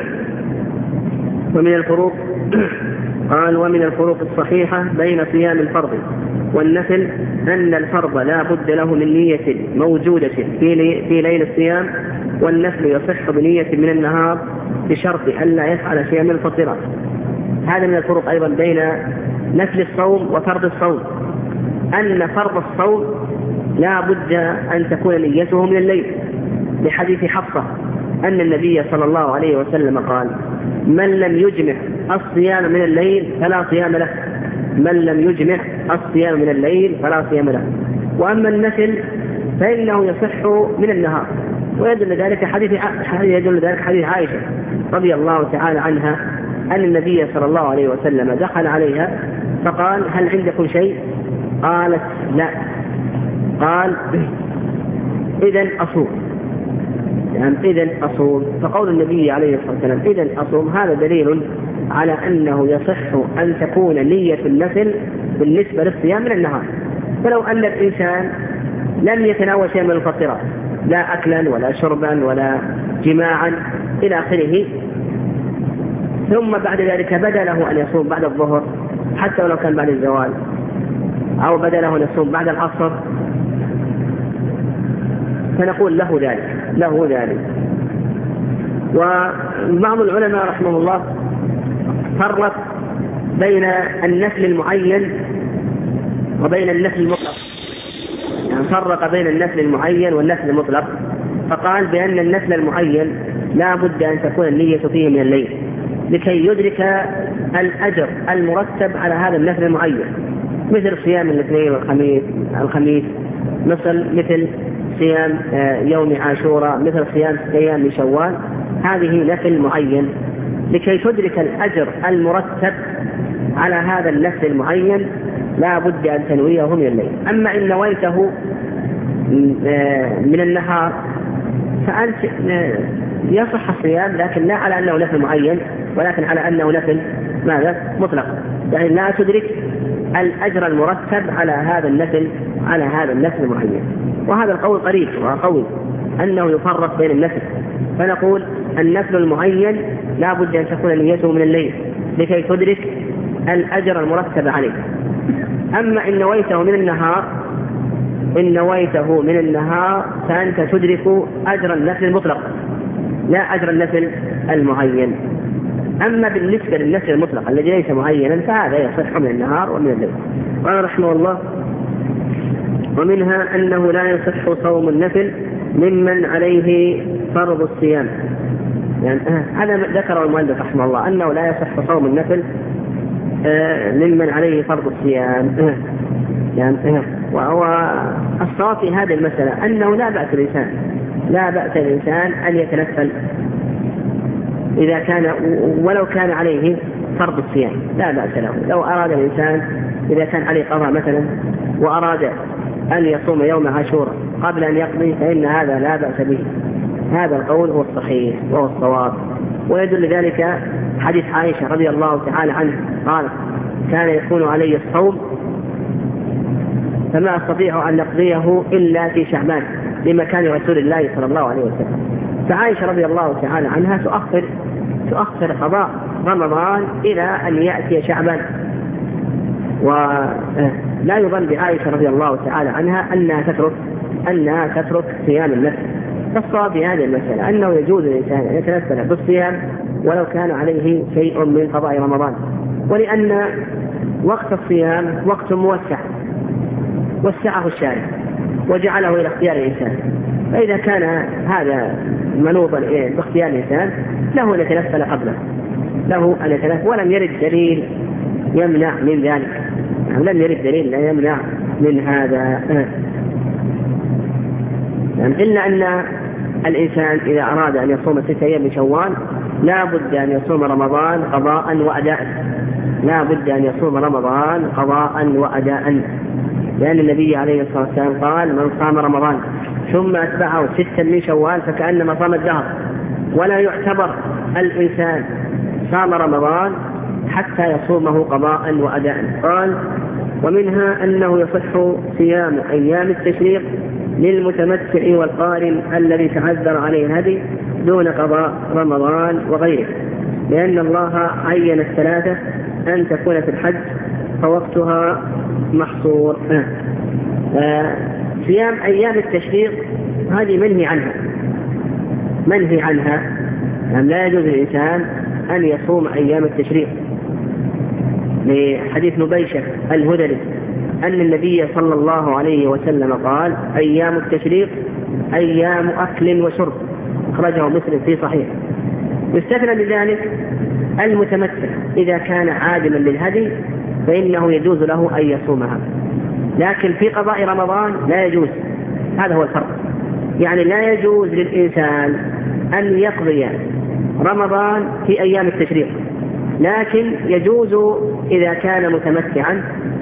ومن الفروق قال ومن الفروق الصحيحة بين صيام الفرض والنفل أن الفرض لا بد له من نية موجودة في في ليل الصيام، والنفل يصح بنية من النهار بشرط ألا يفعل شيئا من الفطرات. هذا من الفروق أيضا بين نفل الصوم وفرض الصوم، أن فرض الصوم لا بد أن تكون نيته من الليل، لحديث حفصة أن النبي صلى الله عليه وسلم قال: من لم يجمع الصيام من الليل فلا صيام له، من لم يجمع الصيام من الليل فلا صيام له. وأما النفل فإنه يصح من النهار، ويدل ذلك حديث يدل ذلك حديث عائشة رضي الله تعالى عنها أن النبي صلى الله عليه وسلم دخل عليها فقال: هل عندكم شيء؟ قالت: لا. قال: إذن أصوم، يعني إذن أصوم. فقول النبي عليه الصلاة والسلام إذن أصوم هذا دليل على أنه يصح أن تكون نية النفل بالنسبة للصيام من النهار. فلو أن الإنسان لم يتناول شيئا من الفطرات، لا أكلا ولا شربا ولا جماعا إلى آخره، ثم بعد ذلك بدا له أن يصوم بعد الظهر حتى ولو كان بعد الزوال، أو بدا له أن يصوم بعد العصر، فنقول له ذلك له ذلك. وبعض العلماء رحمه الله فرق بين النفل المعين وبين النفل المطلق، يعني فرق بين النفل المعين والنفل المطلق، فقال بأن النفل المعين لا بد أن تكون النية فيه من الليل لكي يدرك الأجر المرتب على هذا النفل المعين، مثل صيام الاثنين والخميس الخميس مثل مثل صيام يوم عاشوراء، مثل صيام ستة أيام من شوال. هذه نفل معين لكي تدرك الأجر المرتب على هذا النفل المعين لا بد أن تنويه من الليل. أما إن نويته من النهار فأنت يصح الصيام، لكن لا على أنه نفل معين، ولكن على أنه نفل ماذا؟ مطلق، يعني لا تدرك الأجر المرتب على هذا النفل على هذا النفل المعين. وهذا القول قريب وقوي أنه يفرق بين النفل، فنقول النفل المعين لا بد أن تكون نيته من الليل لكي تدرك الأجر المرتب عليه. أما إن نويته من النهار إن نويته من النهار فأنت تدرك أجر النفل المطلق لا أجر النفل المعين. أما بالنسبة للنفل المطلق الذي ليس معينا فهذا يصح من النهار ومن الليل. قال رحمه الله: ومنها أنه لا يصح صوم النفل ممن عليه فرض الصيام. يعني هذا ذكر المؤلف رحمه الله أنه لا يصح صوم النفل ممن عليه فرض الصيام. يعني وهو الصواب في هذه المسألة أنه لا بأس الإنسان لا بأس الإنسان أن يتنفل إذا كان ولو كان عليه فرض الصيام، لا بأس له. لو أراد الإنسان إذا كان عليه قضاء مثلا وأراد أن يصوم يوم عاشوراء قبل أن يقضي فإن هذا لا بأس به. هذا القول هو الصحيح وهو الصواب. ويدل ذلك حديث عائشة رضي الله تعالى عنها قالت: كان يكون علي الصوم فما أستطيع أن نقضيه إلا في شعبان لمكان رسول الله صلى الله عليه وسلم. فعائشة رضي الله تعالى عنها تؤخر تؤخر قضاء رمضان إلى أن يأتي شعبان. ولا يظن بعائشة رضي الله تعالى عنها أنها تترك أنها تترك صيام النفل. فالصواب في هذه المسألة أنه يجوز للإنسان أن يتنفل بالصيام ولو كان عليه شيء من قضاء رمضان، ولأن وقت الصيام وقت موسع وسعه الشارع وجعله إلى اختيار الإنسان، فإذا كان هذا منوطا باختيار الإنسان له أن يتنفل قبله له أن يتنفل ولم يرد دليل يمنع من ذلك، يعني لم يرد دليل لا يمنع من هذا. يعني إلا أن الإنسان إذا أراد أن يصوم ستة أيام من شوال لا بد أن يصوم رمضان قضاء وأداء، لا بد أن يصوم رمضان قضاء وأداء، لأن النبي عليه الصلاة والسلام قال: من صام رمضان ثم أتبعه ستا من شوال فكأنما صام الدهر. ولا يعتبر الإنسان صام رمضان حتى يصومه قضاء وأداء. قال: ومنها أنه يصح صيام أيام التشريق للمتمتع والقارن الذي تعذر عليه الهدي دون قضاء رمضان وغيره، لأن الله عين الثلاثة أن تكون في الحج فوقتها محصور. آه صيام أيام التشريق هذه منهي عنها منهي عنها يعني لا يجوز للإنسان أن يصوم أيام التشريق، لحديث نبيشة الهذلي أن النبي صلى الله عليه وسلم قال: أيام التشريق أيام أكل وشرب، أخرجه مسلم في صحيح. يستثنى بذلك المتمتع إذا كان عادما للهدي فإنه يجوز له أن يصومها، لكن في قضاء رمضان لا يجوز. هذا هو الفرق، يعني لا يجوز للإنسان أن يقضي رمضان في أيام التشريق، لكن يجوز إذا كان متمتعا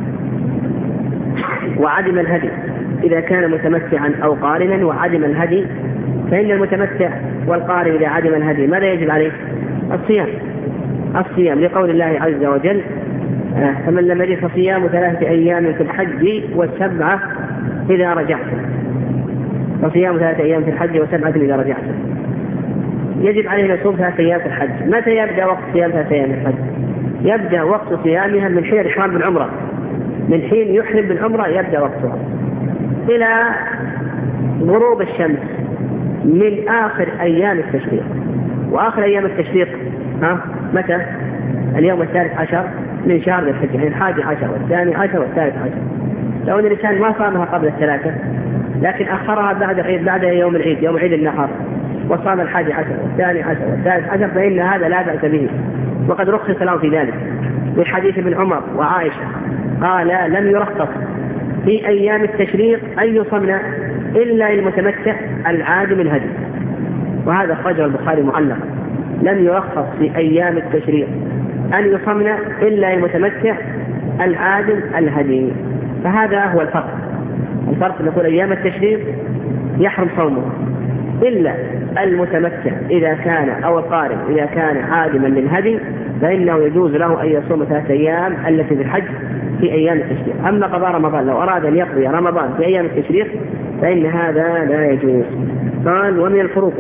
وعدم الهدي. إذا كان متمتعا أو قارنا وعدم الهدي، فإن المتمتع والقارن إذا عدم الهدي ماذا يجب عليه؟ الصيام الصيام لقول الله عز وجل: فمن لم يجد فصيام ثلاثة أيام في الحج والسبعة إذا رجعتم. فصيام ثلاثة أيام في الحج وسبعة إذا رجعتم. يجب عليه يصوم ثلاثة أيام في الحج. متى يبدأ وقت صيام ثلاثة أيام في الحج؟ يبدأ وقت صيامها من حين الإحرام بالعمرة، من حين يحرم بالعمرة يبدأ وقتها إلى غروب الشمس من آخر أيام التشريق. وآخر أيام التشريق ها متى؟ اليوم الثالث عشر من شهر ذي الحجة، يعني الحادي عشر والثاني عشر والثالث عشر. لو أن الإنسان ما صامها قبل الثلاثة لكن أخرها بعد عيد بعد يوم العيد يوم عيد النحر وصام الحادي عشر والثاني عشر والثالث عشر فإن هذا لا بأس به، وقد رخص له في ذلك من حديث ابن عمر وعائشة قال: لم يرخص في أيام التشريق أن يصمنا إلا المتمتع العادم الهدي. وهذا أخرجه البخاري معلقا: لم يرخص في أيام التشريق أن يصمنا إلا المتمتع العادم الهدي. فهذا هو الفرق. الفرق نقول أيام التشريق يحرم صومه إلا المتمتع إذا كان أو القارن إذا كان عادما للهدي فإنه يجوز له أن يصوم ثلاثة أيام التي في الحج في أيام التشريق. أما قضاء رمضان لو أراد أن يقضي رمضان في أيام التشريق فإن هذا لا يجوز. قال: ومن الفروق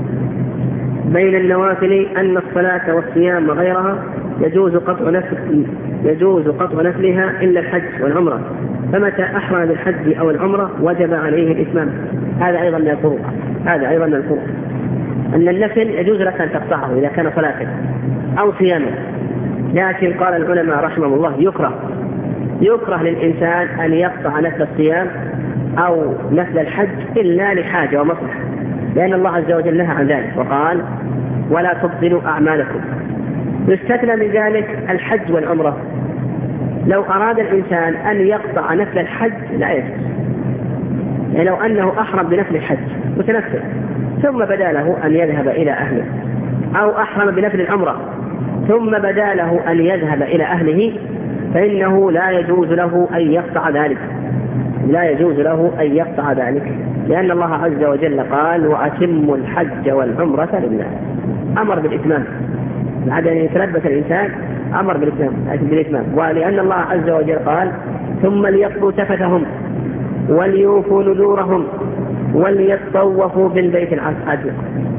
بين النوافل أن الصلاة والصيام وغيرها يجوز قطع نفل يجوز قطع نفلها إلا الحج والعمرة، فمتى أحرم بالحج أو العمرة وجب عليه الإتمام. هذا أيضا من الفروق هذا أيضا من الفروق أن النفل يجوز لك أن تقطعه إذا كان صلاة أو صياما، لكن قال العلماء رحمهم الله يكره يكره للإنسان أن يقطع نفل الصيام أو نفل الحج إلا لحاجة ومصلحة، لأن الله عز وجل نهى عن ذلك وقال: ولا تبطلوا أعمالكم. يستثنى من ذلك الحج والعمرة. لو أراد الإنسان أن يقطع نفل الحج لا يجوز، يعني لو أنه أحرم بنفل الحج متنفل ثم بدا له أن يذهب إلى أهله، أو أحرم بنفل العمرة ثم بدا له أن يذهب إلى أهله، فإنه لا يجوز له أن يقطع ذلك لا يجوز له أن يقطع ذلك لأن الله عز وجل قال: وأتموا الحج والعمرة لله. أمر بالإتمام، بعد أن يتلبس الإنسان أمر بالإتمام. ولأن الله عز وجل قال: ثم ليقضوا تفثهم وليوفوا نذورهم وليطوفوا بالبيت العتيق.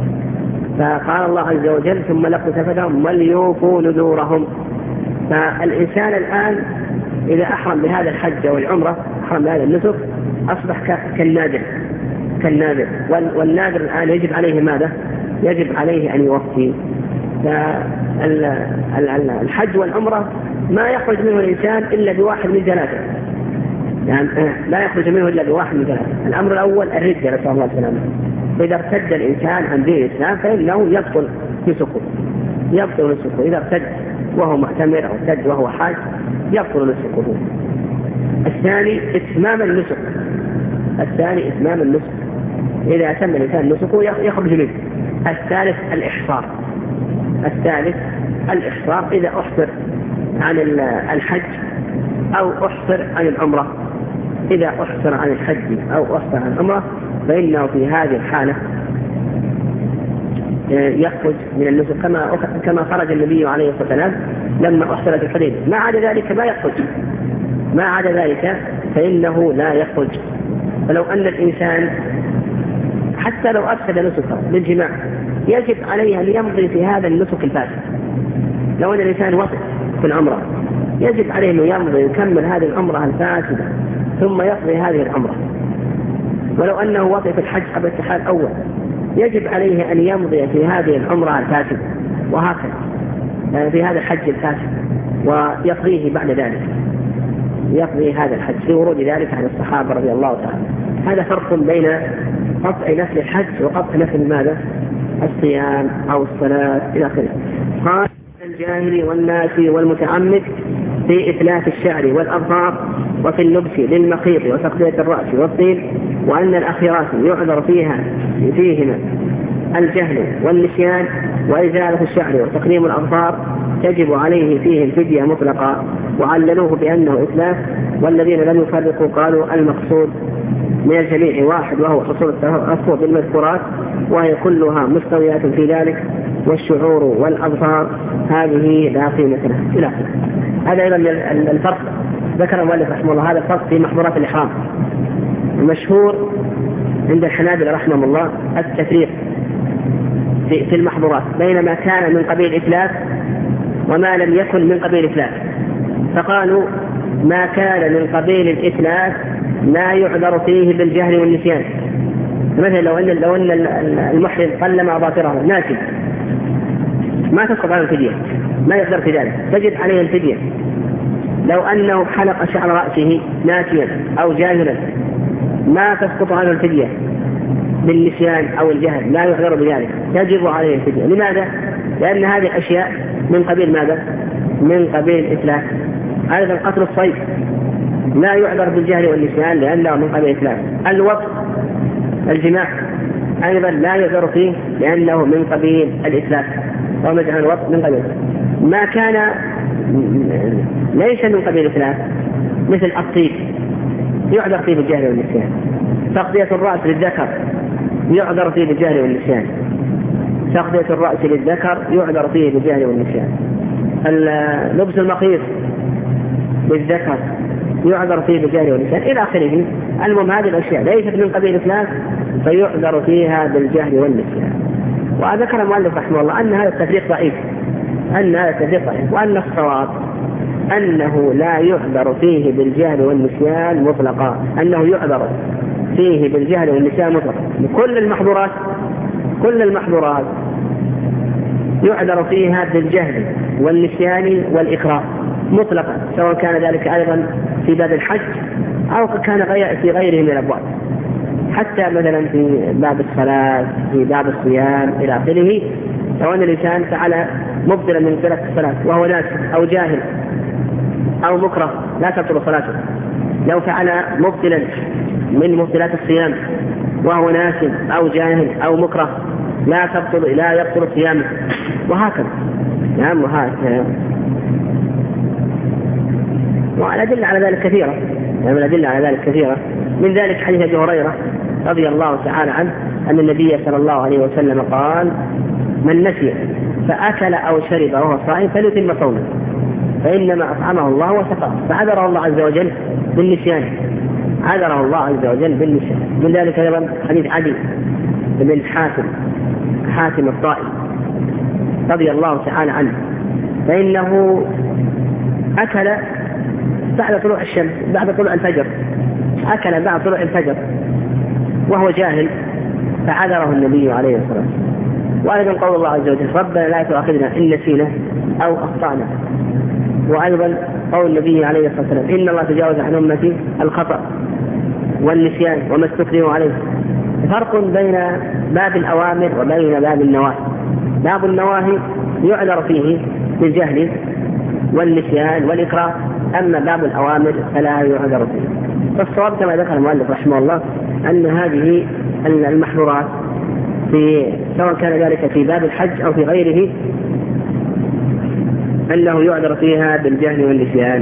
فقال الله عز وجل: ثم ليقضوا تفثهم وليوفوا نذورهم. فالإنسان الآن إذا أحرم بهذا الحج والعمرة أحرم بهذا النسك أصبح كالنادر كالنادر والنادر الآن يجب عليه ماذا؟ يجب عليه أن يوفي. فالحج والعمرة ما يخرج منه الإنسان إلا بواحد من ثلاثة، يعني لا يخرج منه إلا بواحد من ثلاثة. الأمر الأول الردة، نسأل الله السلامة. إذا ارتد الإنسان عن دين الإسلام فإنه يبطل نسكه يبطل نسكه إذا ارتد وهو معتمر أو ارتد وهو حاج يبطل نسكه. الثاني إتمام النسك الثاني إتمام النسك إذا أتم الإنسان نسكه يخرج منه. الثالث الإحصار الثالث الإحصار إذا أحصر عن الحج أو أحصر عن العمرة. إذا أحصر عن الحج أو أحصر عن العمرة فإنه في هذه الحالة يخرج من النسك كما كما خرج النبي عليه الصلاة والسلام لما أحصرت الحديبية. ما عدا ذلك لا يخرج، ما عدا ذلك فإنه لا يخرج. فلو أن الإنسان حتى لو أفسد نسكه بالجماع يجب عليه أن يمضي في هذا النسك الفاسد. لو أن الإنسان وصل في العمرة يجب عليه أن يمضي يكمل هذه العمرة الفاسدة ثم يقضي هذه العمرة. ولو أنه وصل في الحج قبل التحال الأول يجب عليه أن يمضي في هذه العمرة الفاسدة وهكذا في هذا الحج الفاسد ويقضيه بعد ذلك، يقضي هذا الحج في ورود ذلك عن الصحابة رضي الله تعالى. هذا فرق بين قطع نفل الحج وقطع نفل ماذا؟ الصيام أو الصلاة إلى آخره. قال الجاهل والناسي والمتعمد في إتلاف الشعر والأظفار وفي اللبس للمخيط وتقضية الرأس والطين، وأن الأخيرات يعذر فيها فيهما الجهل والنسيان وإزالة الشعر وتقليم الأظفار تجب عليه فيه الفدية مطلقا، وعللوه بأنه إتلاف. والذين لم يفرقوا قالوا المقصود من الجميع واحد وهو حصول التأثر بالمذكورات وهي كلها مستويات في ذلك، والشعور والأظفار هذه لا قيمة لها إلى آخره. هذا أيضا الفرق ذكر المؤلف رحمه الله، هذا الفرق في محظورات الإحرام. المشهور عند الحنابلة رحمه الله التفريق في المحظورات بين ما كان من قبيل إتلاف وما لم يكن من قبيل إتلاف. فقالوا ما كان من قبيل الإتلاف لا يعذر فيه بالجهل والنسيان. مثلا لو أن لو أن المحرم قلم أظافره ناسي ما تسقط عنه الفدية، ما يقدر في ذلك، تجد عليه الفدية. لو أنه حلق شعر رأسه ناسيا أو جاهلا ما تسقط عنه الفدية بالنسيان أو الجهل، لا يعذر بذلك، تجب عليه الفدية. لماذا؟ لأن هذه الأشياء من قبيل ماذا؟ من قبيل الإتلاف. أيضا قتل الصيد لا يعذر بالجهل والنسيان لأنه من قبيل الإتلاف. الوقت الجماع أيضا لا يعذر فيه لأنه من قبيل الإتلاف، ومجعل الوقت من قبيل ما كان ليس من قبيل الإتلاف مثل الطيب يعذر فيه بالجهل والنسيان. تغطية الرأس للذكر يعذر فيه بالجهل والنسيان. تغطية الرأس للذكر يعذر فيه بالجهل والنسيان. لبس المخيط للذكر يعذر فيه بالجهل والنسيان إلى آخره. المهم هذه الأشياء ليست من قبيل الإتلاف فيعذر فيها بالجهل والنسيان. وذكر المؤلف رحمه الله أن هذا التفريق ضعيف، أن هذا التفريق ضعيف، وأن الصواب أنه لا يعذر فيه بالجهل والنسيان مطلقا، أنه يعذر فيه بالجهل والنسيان مطلقا. كل المحظورات كل المحظورات يعذر فيها بالجهل والنسيان والإكراه مطلقا، سواء كان ذلك أيضا في باب الحج أو كان في غيره من الأبواب. حتى مثلا في باب الصلاة، في باب الصيام إلى آخره. لو أن الإنسان فعل مبطلا من مبطلات الصلاة وهو ناس أو جاهل أو مكره لا تبطل صلاته. لو فعل مبطلا من مبطلات الصيام وهو ناس أو جاهل أو مكره لا تبطل لا يبطل صيامه، وهكذا. نعم وهكذا. والأدلة على ذلك كثيرة، يعني الأدلة على ذلك كثيرة. من ذلك حديث أبي هريرة رضي الله تعالى عنه أن النبي صلى الله عليه وسلم قال: من نسي فأكل أو شرب وهو صائم فليتم صومه فإنما أطعمه الله وسقاه. فعذره الله عز وجل بالنسيان، عذره الله عز وجل بالنسيان. من ذلك أيضا حديث عدي بن حاتم حاتم الطائي رضي الله تعالى عنه، فإنه أكل بعد طلوع الشمس بعد طلوع الفجر، أكل بعد طلوع الفجر وهو جاهل فعذره النبي عليه الصلاة والسلام. وأيضا قول الله عز وجل: ربنا لا تؤاخذنا إن نسينا أو أخطأنا. وأيضا قول النبي عليه الصلاة والسلام: إن الله تجاوز عن أمتي الخطأ والنسيان وما استكرهوا عليه. فرق بين باب الأوامر وبين باب النواهي. باب النواهي يعذر فيه بالجهل والنسيان والإكراه، أما باب الأوامر فلا يعذر فيه. فالصواب كما ذكر المؤلف رحمه الله أن هذه المحظورات في سواء كان ذلك في باب الحج أو في غيره أنه يعذر فيها بالجهل والنسيان.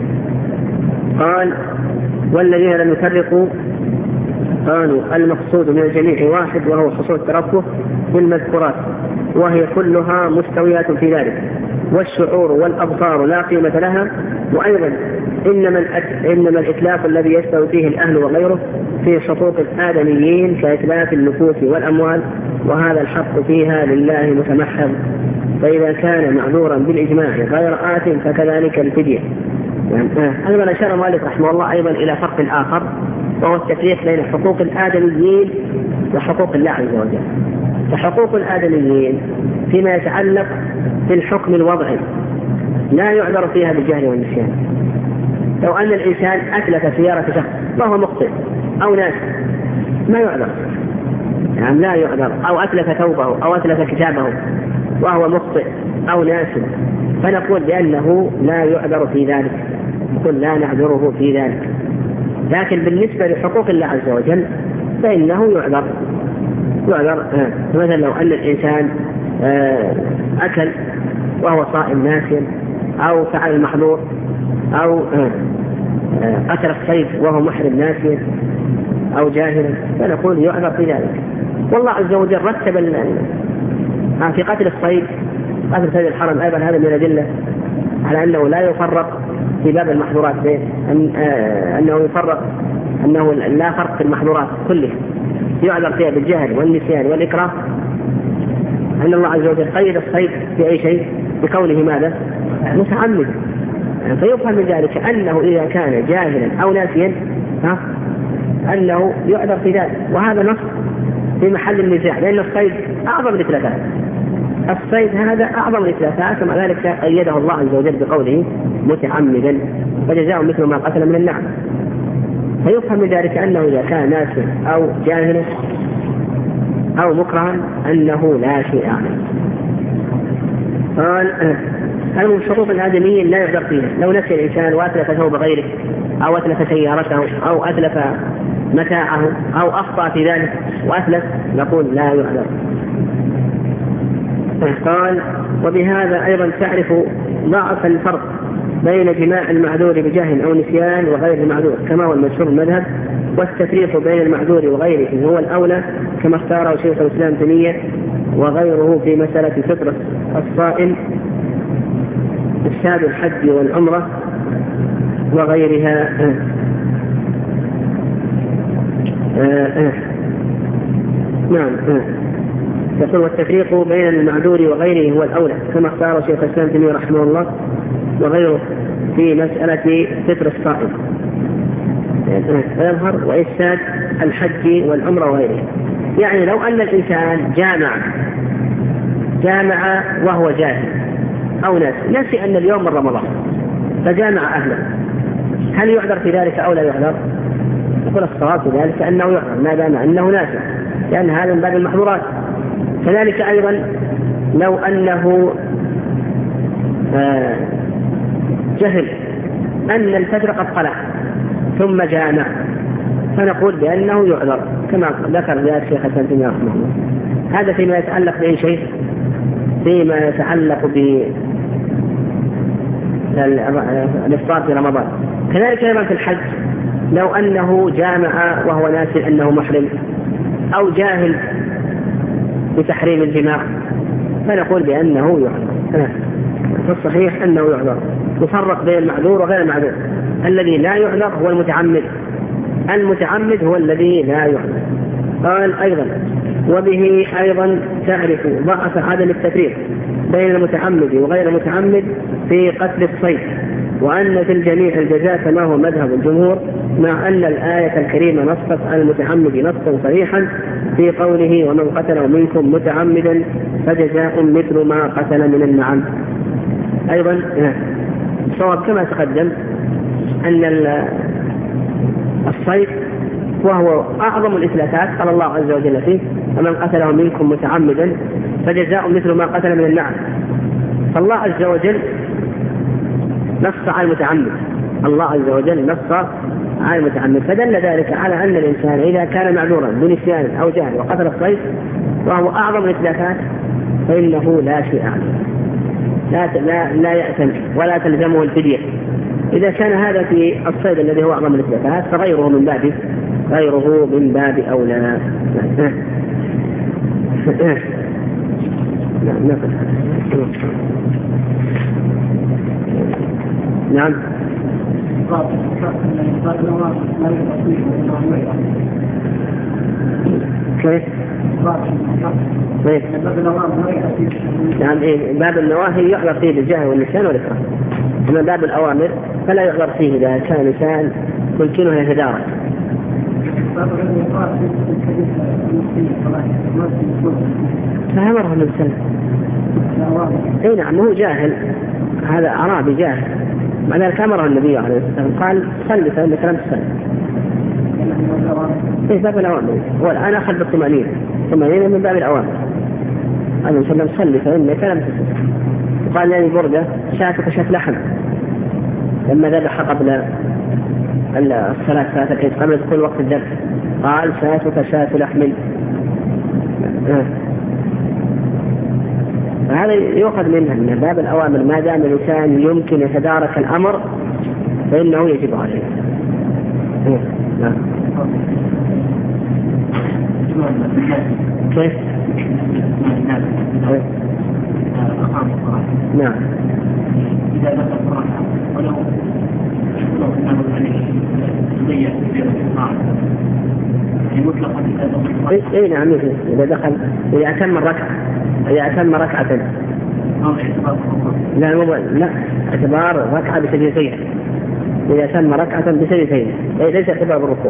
قال والذين لم يفرقوا قالوا المقصود من الجميع واحد وهو حصول الترفه بالمذكورات وهي كلها مستويات في ذلك، والشعور والأبصار لا قيمة لها. وأيضا إنما, إنما الإتلاف الذي يستوي فيه الأهل وغيره في حقوق الآدميين كإتلاف النفوس والأموال، وهذا الحق فيها لله متمحض، فإذا كان معذورا بالإجماع غير آت فكذلك الفدية. يعني أيضا أشار المؤلف رحمه الله أيضا إلى فرق آخر، وهو التفريق بين حقوق الآدميين وحقوق الله عز وجل. فحقوق الآدميين فيما يتعلق بالحكم الوضعي لا يعذر فيها بالجهل والنسيان. لو أن الإنسان أتلف سيارة شخص وهو مخطئ أو ناسي ما يعذر، يعني لا يعذر، أو أتلف ثوبه أو أتلف كتابه وهو مخطئ أو ناسي، فنقول بأنه لا يعذر في ذلك، نقول لا نعذره في ذلك. لكن بالنسبة لحقوق الله عز وجل فإنه يعذر يعذر آه. مثلا لو أن الإنسان آه أكل وهو صائم ناسيا، أو فعل المحظور، أو آه آه قتل الصيد وهو محرم ناسيا أو جاهلا، فنقول يعذر في ذلك. والله عز وجل رتب آه في قتل الصيد، قتل صيد الحرم أيضا هذا من الأدلة على أنه لا يفرق في باب المحظورات، أن آه أنه يفرق أنه لا فرق في المحظورات كلها، يعذر فيها بالجهل والنسيان والإكراه. أن الله عز وجل قيد الصيد في أي شيء بقوله ماذا؟ متعمد. فيفهم من ذلك أنه إذا كان جاهلا أو ناسيا ها أنه يعذر في ذلك، وهذا نص في محل النزاع، لأن الصيد أعظم الإتلافات، الصيد هذا أعظم الإتلافات، ومع ذلك قيده الله عز وجل بقوله متعمدا فجزاء مثل ما قتل من النعم. فيفهم من ذلك أنه إذا كان ناسيا أو جاهلا أو مكرها أنه لا شيء عليه. قال أن حقوق الآدميين لا يعذر فيها. لو نسي الإنسان وأتلف ثوب غيره أو أتلف سيارته أو أتلف متاعه أو أخطأ في ذلك وأتلف، نقول لا يعذر. قال وبهذا أيضا تعرف ضعف الفرق بين جماع المعذور بجهل أو نسيان وغير المعذور كما هو المشهور المذهب، والتفريق بين المعذور وغيره هو الأولى كما اختاره شيخ الإسلام ابن تيمية وغيره في مسألة فطرة الصائم، إفساد الحج والعمرة وغيرها. آه آه. نعم آه. يقول والتفريق بين المعذور وغيره هو الأولى كما اختار شيخ الإسلام ابن تيمية رحمه الله وغيره في مسألة فطر الصائم ويظهر وإفساد الحج والعمرة وغيره. يعني لو أن الإنسان جامع جامع وهو جاهل أو ناسي، ناسي أن اليوم من رمضان فجامع أهله، هل يعذر في ذلك أو لا يعذر؟ يقول الصواب في ذلك أنه يعذر ما دام أنه ناسي، لأن هذا من باب المحظورات. كذلك أيضا لو أنه آه جهل أن الفجر قد طلع ثم جامع، فنقول بأنه يعذر كما ذكر ذلك شيخ الإسلام ابن رحمه الله. هذا فيما يتعلق بأي شيء، فيما يتعلق بالإفطار في رمضان. كذلك أيضا في الحج لو أنه جامع وهو ناسي أنه محرم أو جاهل بتحريم الجماع، فنقول بأنه يعذر. فالصحيح أنه يعذر. يفرق بين المعذور وغير المعذور. الذي لا يعذر هو المتعمد، المتعمد هو الذي لا يعذر. قال أيضا وبه أيضا تعرف ضعف عدم التفريق بين المتعمد وغير المتعمد في قتل الصيد، وأن في الجميع الجزاء كما هو مذهب الجمهور، مع أن الآية الكريمة نصت على المتعمد نصا صريحا في قوله ومن قتل منكم متعمدا فجزاء مثل ما قتل من النعم. أيضا الصواب كما تقدم أن الصيد وهو أعظم الإتلافات قال الله عز وجل فيه ومن قتله منكم متعمدا فجزاء مثل ما قتل من النعم. فالله عز وجل نص على المتعمد، الله عز وجل نص على المتعمد، فدل ذلك على أن الإنسان إذا كان معذورا بنسيان أو جهل وقتل الصيد وهو أعظم الإتلافات فإنه لا شيء عليه. لا لا لا يأثم ولا تلزمه الفدية. إذا كان هذا في الصيد الذي هو أعظم الإثبات فغيره من باب غيره من باب أولى. نعم. كيف؟ نعم إيه باب النواهي يعذر فيه بالجهل والنسيان والإكراه، أما باب الأوامر فلا يعذر فيه إذا كان الإنسان يمكنه يتدارك. فأمره من سنة. أي نعم هو جاهل، هذا أعرابي جاهل، مع ذلك أمره النبي عليه الصلاة والسلام قال صل فإنك لم تصل. إيه باب الأوامر، والآن أخذ بالطمأنينة، الطمأنينة من باب الأوامر. عليه الصلاة والسلام صل فإنك لم تصل. وقال يعني بردة شاتك شات لحم لما ذبح قبل الصلاة صلاة العيد قبل دخول وقت الذبح قال شاتك شات لحم. فهذا يؤخذ منها من باب الأوامر، ما دام الإنسان يمكن يتدارك الأمر فإنه يجب عليه. كيف؟ نعم. إذا دخل الصلاة ولو ولو كان ضيق في الصلاة مطلقا إيه نعم إذا دخل إذا أتم الركعة إذا أتم ركعة لا لا اعتبار ركعة بسجدتين، إذا أتم ركعة بسجدتين ليس اعتبار بالركوع.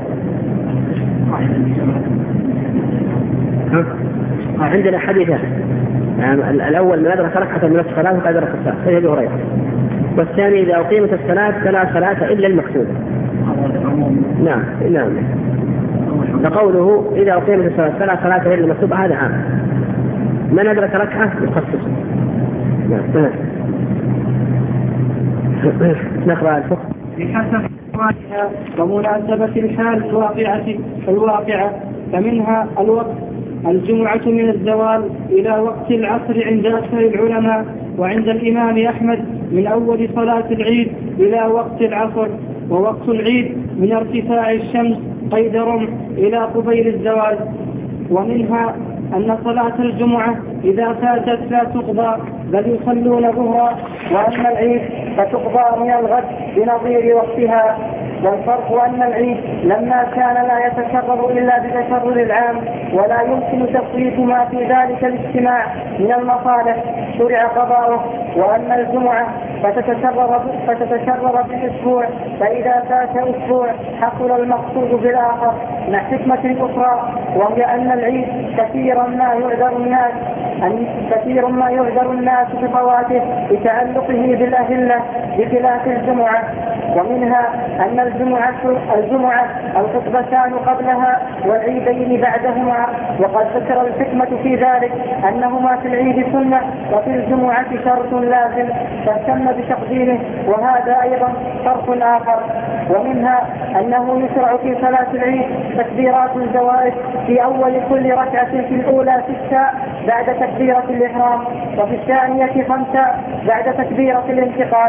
عندنا حديثان، يعني الأول من أدرك ركعة من الصلاة فقد أدرك الصلاة فهي أبي هريرة، والثاني إذا أقيمت الصلاة فلا صلاة إلا المكتوبة. نعم نعم. فقوله إذا أقيمت الصلاة فلا صلاة إلا المكتوبة هذا عام، من أدرك ركعة يخصص. نعم. نقرأ الفقه بحسب ومناسبة الحال الواقعة الواقعة فمنها الوقت الجمعة من الزوال إلى وقت العصر عند أكثر العلماء، وعند الإمام أحمد من أول صلاة العيد إلى وقت العصر، ووقت العيد من ارتفاع الشمس قيد رمح إلى قبيل الزوال. ومنها أن صلاة الجمعة إذا فاتت لا تقضى بل يصلون ظهرا، وأما العيد فتقضى من الغد بنظير وقتها. والفرق أن العيد لما كان لا يتكرر إلا بتكرر العام ولا يمكن تفويت ما في ذلك الاجتماع من المصالح شرع قضاؤه، وأما الجمعة فتتكرر فتتكرر بالأسبوع، فإذا فات أسبوع حصل المقصود بالآخر مع حكمة أخرى، وهي أن العيد كثيرا ما يعذر الناس أن كثير ما يعذر الناس بفواته لتعلقه بالأهلة بخلاف الجمعة. ومنها أن الجمعة الجمعة الخطبتان قبلها والعيدين بعدهما، وقد ذكر الحكمة في ذلك أنهما في العيد سنة وفي الجمعة شرط لازم فاهتم بتقديمه، وهذا أيضا شرط آخر. ومنها أنه يشرع في صلاة العيد تكبيرات الزوائد في أول كل ركعة، في الأولى ستة بعد تكبيرة الإحرام، وفي الثانية خمسة بعد تكبيرة الانتقال.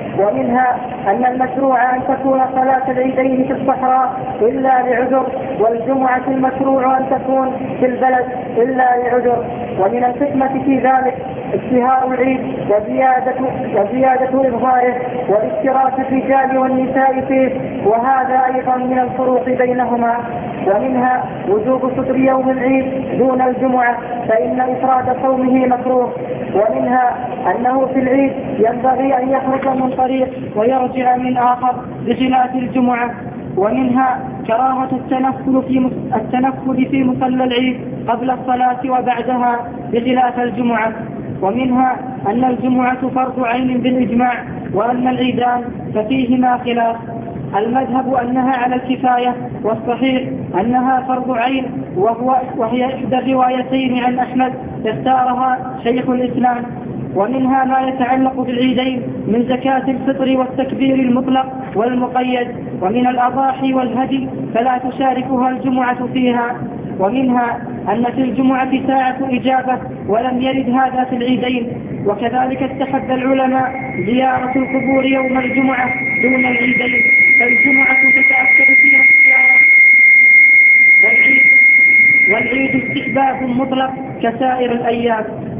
ومنها أن المشروع أن تكون صلاة العيدين في الصحراء إلا لعذر، والجمعة المشروع أن تكون في البلد إلا لعذر. ومن الحكمة في ذلك اشتهار العيد وزيادة, وزيادة إظهاره واشتراك الرجال والنساء فيه، وهذا أيضا من الفروق بينهما. ومنها وجوب ستر يوم العيد دون الجمعة فإن إفراد صومه مكروه. ومنها أنه في العيد ينبغي أن يخرج من طريق ويرجع من آخر بخلاف الجمعة. ومنها كراهة التنفل في التنفل في مصلى العيد قبل الصلاة وبعدها بخلاف الجمعة. ومنها أن الجمعة فرض عين بالإجماع، وأن العيدان ففيهما خلاف. المذهب أنها على الكفاية، والصحيح أنها فرض عين، وهو وهي إحدى الروايتين عن أحمد اختارها شيخ الإسلام. ومنها ما يتعلق بالعيدين من زكاة الفطر والتكبير المطلق والمقيد، ومن الأضاحي والهدي فلا تشاركها الجمعة فيها. ومنها أن في الجمعة ساعة إجابة ولم يرد هذا في العيدين، وكذلك استحب العلماء زيارة القبور يوم الجمعة دون العيدين، فالجمعة تتأكد فيها الزيارة، والعيد, والعيد استحباب مطلق كسائر الأيام.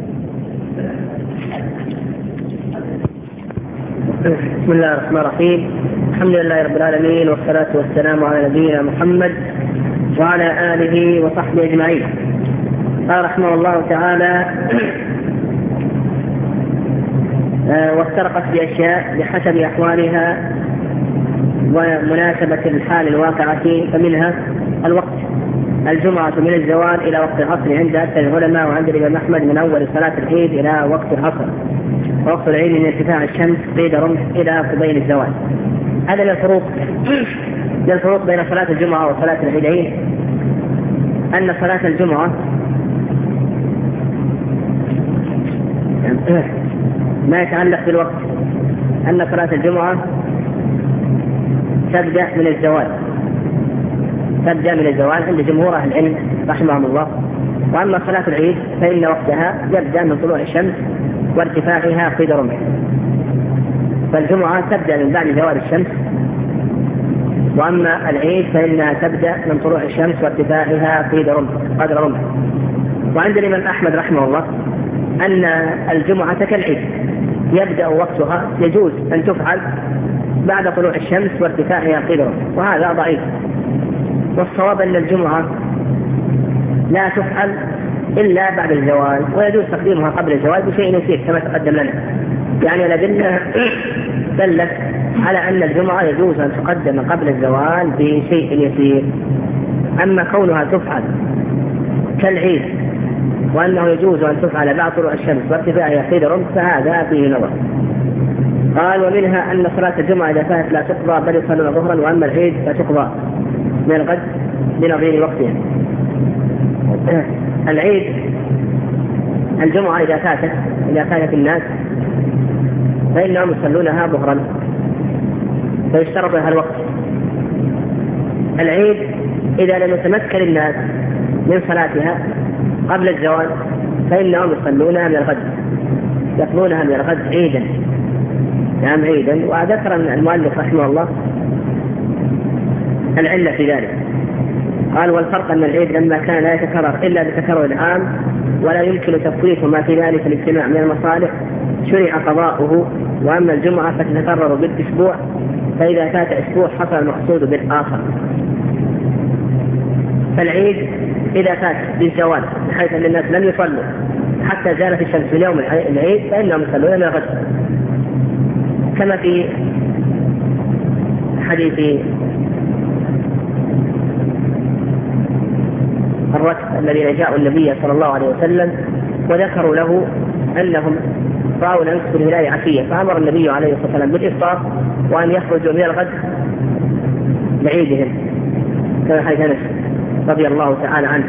بسم الله الرحمن الرحيم. الحمد لله رب العالمين، والصلاة والسلام على نبينا محمد وعلى آله وصحبه أجمعين. قال رحمه الله تعالى: وافترقت بأشياء بحسب أحوالها ومناسبة الحال الواقعة، فمنها الوقت: الجمعة من الزوال إلى وقت العصر عند أكثر العلماء، وعند الإمام أحمد من أول صلاة العيد إلى وقت العصر، ووقت العيد من ارتفاع الشمس قيد رمح إلى قبيل الزوال. هذا الفروق الفروق بين صلاة الجمعة وصلاة العيدين، أن صلاة الجمعة ما يتعلق بالوقت، أن صلاة الجمعة تبدأ من الزوال تبدأ من الزوال عند جمهور أهل العلم رحمهم الله. وأما صلاة العيد فإن وقتها يبدأ من طلوع الشمس وارتفاعها قيد رمح، فالجمعة تبدأ من بعد زوال الشمس، وأما العيد فإنها تبدأ من طلوع الشمس وارتفاعها قيد رمح قدر رمح. وعند الإمام أحمد رحمه الله أن الجمعة كالعيد يبدأ وقتها، يجوز أن تفعل بعد طلوع الشمس وارتفاعها قيد رمح، وهذا ضعيف. والصواب أن الجمعة لا تفعل إلا بعد الزوال، ويجوز تقديمها قبل الزوال بشيء يسير كما تقدم لنا. يعني الأدلة دلت على أن الجمعة يجوز أن تقدم قبل الزوال بشيء يسير. أما كونها تفعل كالعيد وأنه يجوز أن تفعل بعد طلوع الشمس وارتفاعها قيد رمح فهذا فيه نظر. قال: ومنها أن صلاة الجمعة إذا فاتت لا تقضى بل يصلون ظهرا، وأما العيد فتقضى من الغد بنظير وقتها. العيد الجمعة إذا فاتت إذا فاتت الناس فإنهم يصلونها ظهرا، فيشترط لها الوقت. العيد إذا لم يتمكن الناس من صلاتها قبل الزوال فإنهم يصلونها من الغد، يصلونها من الغد عيدا، نعم عيدا. وذكر المؤلف رحمه الله العلة في ذلك. قال: والفرق أن العيد لما كان لا يتكرر إلا بتكرر العام ولا يمكن تفويت ما في ذلك الاجتماع من المصالح شرع قضاؤه، وأما الجمعة فتتكرر بالأسبوع، فإذا فات أسبوع حصل المقصود بالآخر. فالعيد إذا فات بالزوال بحيث أن الناس لم يصلوا حتى زالت الشمس في يوم العيد فإنهم يصلون من الغد، كما في حديث الركب الذين جاءوا النبي صلى الله عليه وسلم وذكروا له أنهم رأوا الأنس في الهلال عشية، فأمر النبي عليه الصلاة والسلام بالإفطار وأن يخرجوا من الغد لعيدهم، كما حديث أنس رضي الله تعالى عنه.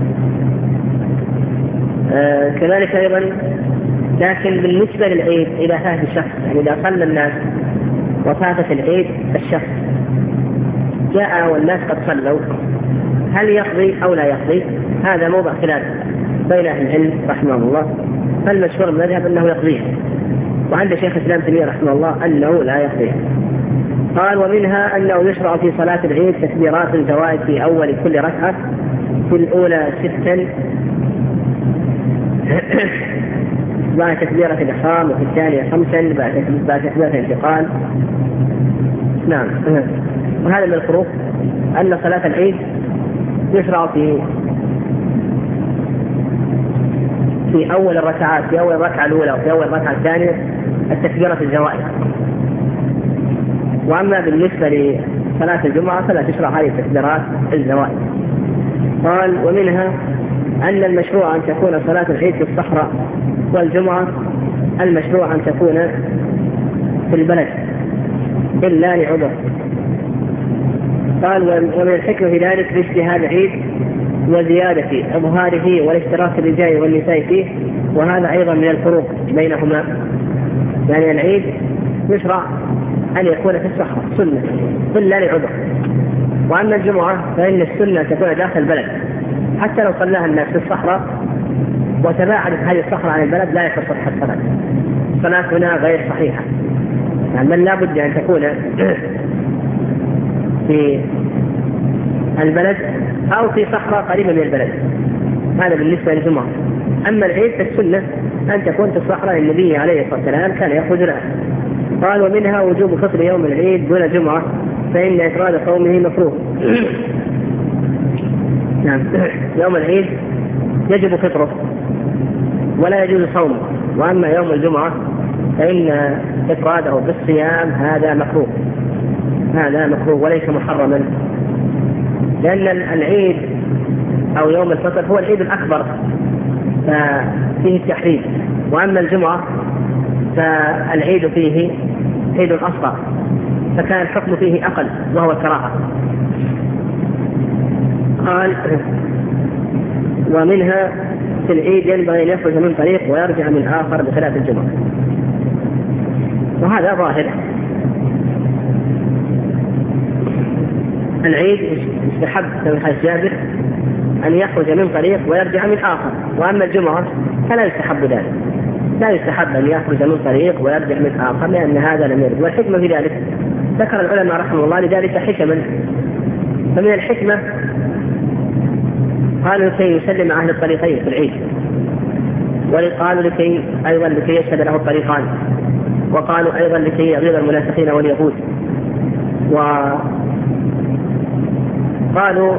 آه كذلك أيضا، لكن بالنسبة للعيد إذا فات الشخص، يعني إذا صلى الناس وفاتت العيد الشخص جاء والناس قد صلوا، هل يقضي أو لا يقضي؟ هذا موضع خلاف بين أهل العلم رحمه الله، فالمشهور من المذهب أنه يقضيه، وعند شيخ الإسلام تيمية رحمه الله أنه لا يقضيه. قال: ومنها أنه يشرع في صلاة العيد تكبيرات زوائد في أول كل ركعة، في الأولى ستا بعد تكبيرة الإحرام، وفي الثانية خمسا بعد تكبيرة الانتقال. نعم. وهذا من الفروق أن صلاة العيد يشرع في في أول الركعات، في أول الركعة الأولى وفي أول الركعة الثانية التكبيرة الزوائد. وأما بالنسبة لصلاة الجمعة فلا تشرع هذه التكبيرات الزوائد. قال: ومنها أن المشروع أن تكون صلاة العيد في الصحراء، والجمعة المشروع أن تكون في البلد إلا لعذر. قال: ومن الحكمة في ذلك باجتهاد العيد وزيادة إظهاره والاشتراك الرجال والنساء فيه، وهذا أيضا من الفروق بينهما. يعني العيد يشرع أن يكون في الصحراء سنة إلا لعذر، وأما الجمعة فإن السنة تكون داخل البلد، حتى لو صلاها الناس في الصحراء وتباعدت هذه الصخرة عن البلد لا يصح صحة الصلاة. الصلاة هنا غير صحيحة، يعني من لا بد أن تكون في البلد أو في صخرة قريبة من البلد. هذا بالنسبة للجمعة. أما العيد فالسنة أن تكون في الصحراء، النبي عليه الصلاة والسلام كان يخرج لها. قال ومنها وجوب فطر يوم العيد دون جمعة فإن إفراد صومه مكروه. نعم، يوم العيد يجب فطره ولا يجوز صومه، وأما يوم الجمعة فإن إفراده بالصيام هذا مكروه، هذا مكروه وليس محرما، لأن العيد أو يوم الفطر هو العيد الأكبر فيه التحريم، وأما الجمعة فالعيد فيه عيد أصغر فكان الحكم فيه أقل وهو الكراهة. قال ومنها في العيد ينبغي أن يخرج من طريق ويرجع من آخر بخلاف الجمعة، وهذا ظاهر. العيد يستحب في حديث جابر أن يخرج من طريق ويرجع من آخر، وأما الجمعة فلا يستحب ذلك، لا يستحب أن يخرج من طريق ويرجع من آخر لأن هذا لم يرد. والحكمة في ذلك ذكر العلماء رحمه الله لذلك حكما. فمن الحكمة قالوا لكي يسلم أهل الطريقين في العيد، وقالوا لكي أيضا لكي يشهد له الطريقان، وقالوا أيضا لكي يغيظ المنافقين واليهود، وقالوا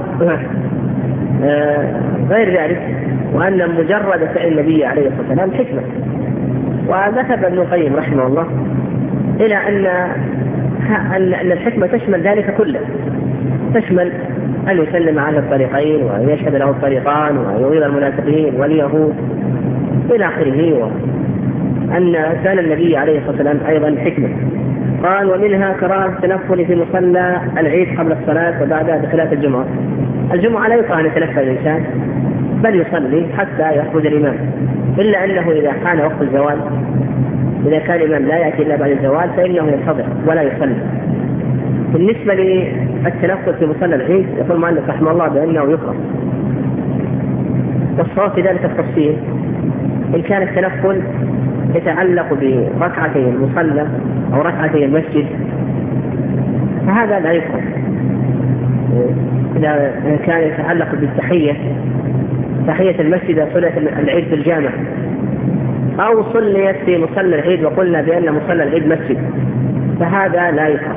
آه غير ذلك، وأن مجرد فعل النبي عليه الصلاة والسلام حكمة. وذهب ابن القيم رحمه الله إلى أن أن الحكمة تشمل ذلك كله، تشمل أن يسلم على الطريقين وأن يشهد له الطريقان ويغيظ المنافقين واليهود إلى آخره، وأن كان النبي عليه الصلاة والسلام أيضا حكمة. قال ومنها كراهة التنفل في مصلى العيد قبل الصلاة وبعدها بخلاف الجمعة. الجمعة لا يكره أن يتنفل الإنسان بل يصلي حتى يخرج الإمام، إلا أنه إذا كان وقت الزوال، إذا كان الإمام لا يأتي إلا بعد الزوال فإنه ينتظر ولا يصلي. بالنسبة للتنفل في مصلى العيد يقول المؤلف رحمه الله بأنه يكره، والصواب في ذلك التفصيل إن كان التنفل يتعلق بركعتي المصلى أو ركعتي المسجد فهذا لا يكره. إذا كان يتعلق بالتحية، تحية المسجد صلاة العيد في الجامع، أو صليت في مصلى العيد وقلنا بأن مصلى العيد مسجد فهذا لا يكره.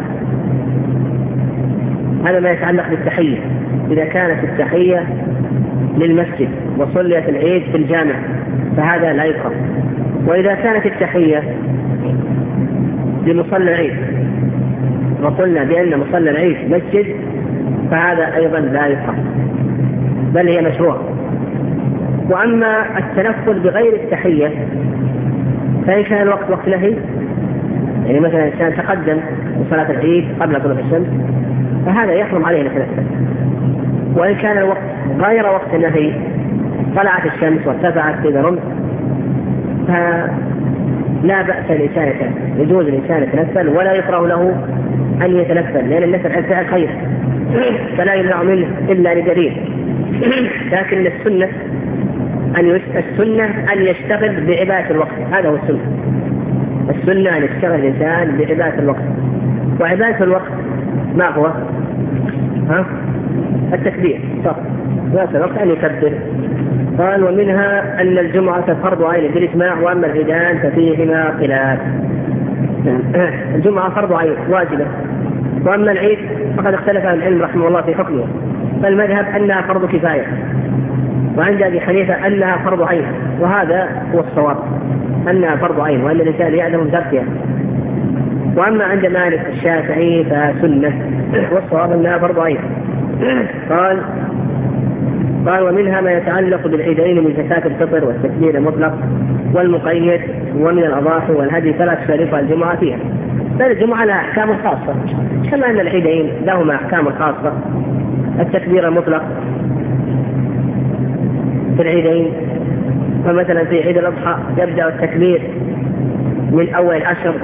هذا ما يتعلق بالتحية، إذا كانت التحية للمسجد وصليت العيد في الجامع فهذا لا يكره. وإذا كانت التحية لمصلى العيد وقلنا بأن مصلى العيد مسجد فهذا أيضا لا يكره بل هي مشروع. وأما التنفل بغير التحية فإن كان الوقت وقت نهي، يعني مثلا كان تقدم صلاة العيد قبل طلوع الشمس فهذا يحرم عليه التنفل. وإن كان الوقت غير وقت النهي، طلعت الشمس وارتفعت في رمز، فلا بأس الإنسان، يجوز الإنسان يتنفل ولا يكره له أن يتنفل، لأن النفل عن فعل خير فلا يمنع منه إلا لدليل. لكن السنة أن السنة أن يشتغل بعبادة الوقت، هذا هو السنة. السنة أن يشتغل الإنسان بعبادة الوقت، وعبادة الوقت ما هو؟ ها؟ التكبير فقط، عبادة الوقت أن يكبر. قال ومنها أن الجمعة فرض عين بالإجماع، وأما العيدان ففيهما خلاف. الجمعة فرض عين واجبة، وأما العيد فقد اختلف العلم رحمه الله في حكمه، فالمذهب أنها فرض كفاية، وعند أبي حنيفة أنها فرض عين، وهذا هو الصواب أنها فرض عين وأن الإنسان يعلم تركها. وأما عند مالك الشافعي فسنة، والصواب أنها فرض عين. قال قال ومنها ما يتعلق بالعيدين من زكاة الفطر والتكبير المطلق والمقيد ومن الأضاحي والهدي فلا تشاركها الجمعة فيها، بل الجمعة لها أحكام خاصة كما أن العيدين لهما أحكام خاصة. التكبير المطلق في العيدين، فمثلا في عيد الأضحى يبدأ التكبير من أول العشر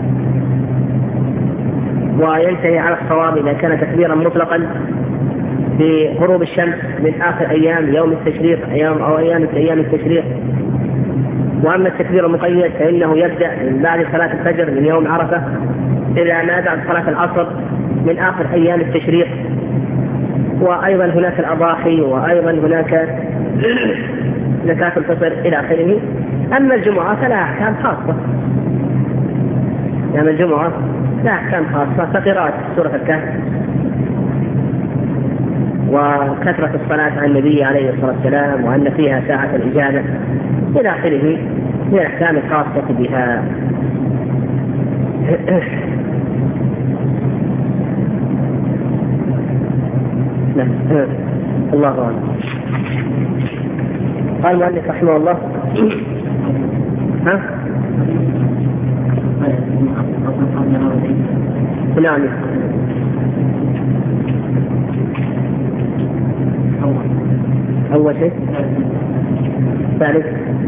وينتهي على الصواب إذا كان تكبيرا مطلقا، بغروب الشمس من آخر أيام يوم التشريق أيام أو أيام أيام التشريق. وأما التكبير المقيد فإنه يبدأ من بعد صلاة الفجر من يوم عرفة إلى ما بعد صلاة العصر من آخر أيام التشريق. وأيضا هناك الأضاحي وأيضا هناك زكاة الفطر إلى آخره. أما الجمعة فلا أحكام خاصة، يعني الجمعة لا أحكام خاصة كقراءة سورة الكهف وكثرة الصلاة على النبي عليه الصلاة والسلام وأن فيها ساعة الإجابة إلى آخره من الأحكام الخاصة بها. الله أعلم. قال المؤلف رحمه الله ها؟ نعم. أول شيء ثالث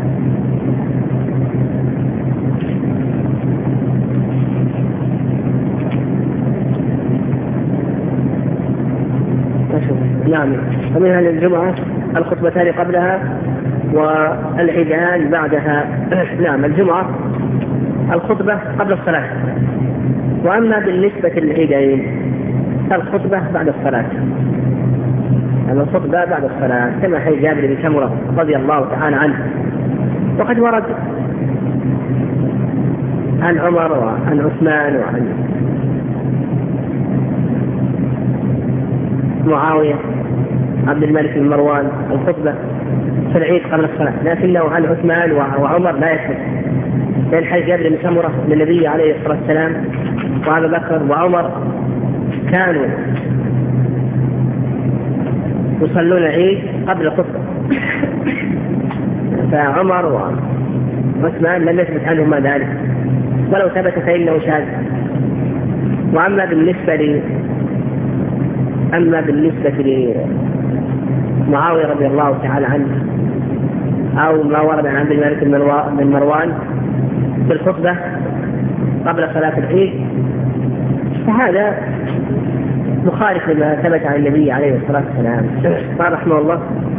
نعم. ومنها الجمعة الخطبتان قبلها والعيدان بعدها. نعم الجمعة الخطبة قبل الصلاة. وأما بالنسبة للعيدين الخطبة بعد الصلاة، يعني الخطبة بعد الصلاة كما حديث جابر بن سمرة رضي الله تعالى عنه. وقد ورد عن عمر وعن عثمان وعن معاوية عبد الملك بن مروان الخطبة في العيد قبل الصلاة، لكنه عن عثمان وعمر لا يثبت، لأن حديث جابر بن سمرة من النبي عليه الصلاة والسلام وأبي بكر وعمر كانوا يصلون العيد قبل الخطبة، فعمر وعثمان لم يثبت عنهما ذلك، ولو ثبت فإنه شاذ. وأما بالنسبة ل أما بالنسبة لمعاوية رضي الله تعالى عنه أو ما ورد عن عبد الملك بن مروان في الخطبة قبل صلاة العيد فهذا مخالف لما ثبت عن النبي عليه الصلاة والسلام قال رحمه الله.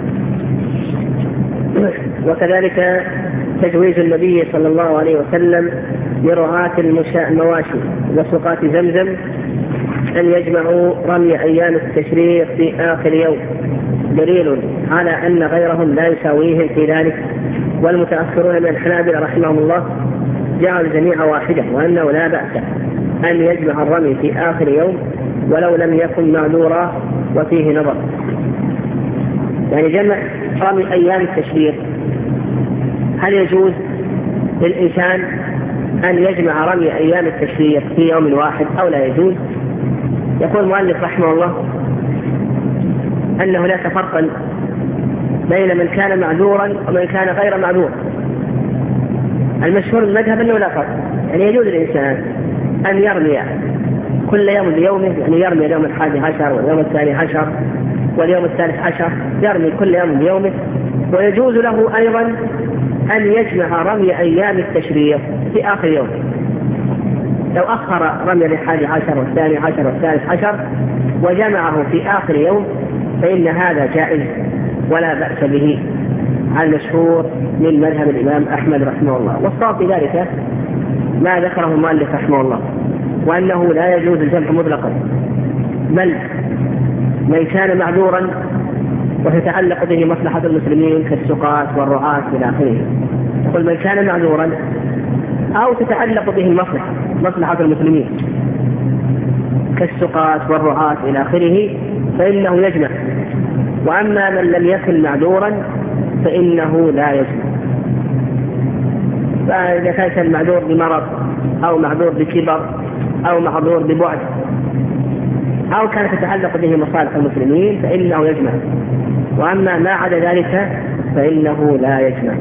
وكذلك تجويز النبي صلى الله عليه وسلم لرعاة المواشي وسقاة زمزم أن يجمعوا رمي أيام التشريق في آخر يوم دليل على أن غيرهم لا يساويهم في ذلك. والمتأخرون من الحنابلة رحمهم الله جعلوا الجميع واحدة، وأنه لا بأس أن يجمع الرمي في آخر يوم ولو لم يكن معذورا، وفيه نظر. يعني جمع رمي أيام التشريق هل يجوز للإنسان أن يجمع رمي أيام التشريق في يوم واحد أو لا يجوز؟ يقول المؤلف رحمه الله أن هناك فرقا بين من كان معذورا ومن كان غير معذور. المشهور المذهب أنه لا فرق، يعني يجوز الإنسان أن يرمي كل يوم بيومه، يعني يرمي اليوم الحادي عشر واليوم الثاني عشر واليوم الثالث عشر، يرمي كل يوم بيومه. ويجوز له أيضا أن يجمع رمي أيام التشريق في آخر يوم، لو أخر رمي الحادي عشر والثاني عشر والثالث عشر وجمعه في آخر يوم فإن هذا جائز ولا بأس به على المشهور من مذهب الإمام أحمد رحمه الله. والصواب في ذلك ما ذكره المؤلف رحمه الله، وأنه لا يجوز الجمع مطلقا، بل من كان معذورا وتتعلق به مصلحة المسلمين كالسقاة والرعاة إلى آخره، يقول من كان معذورا أو تتعلق به المصلحة مصلحة المسلمين كالسقاة والرعاة إلى آخره فإنه يجمع. وأما من لم يكن معذورا فإنه لا يجمع. فإذا كان المعذور بمرض أو معذور بكبر أو معذور ببعد أو كانت تتعلق به مصالح المسلمين فإنه يجمع. وأما ما عدا ذلك فإنه لا يجمع.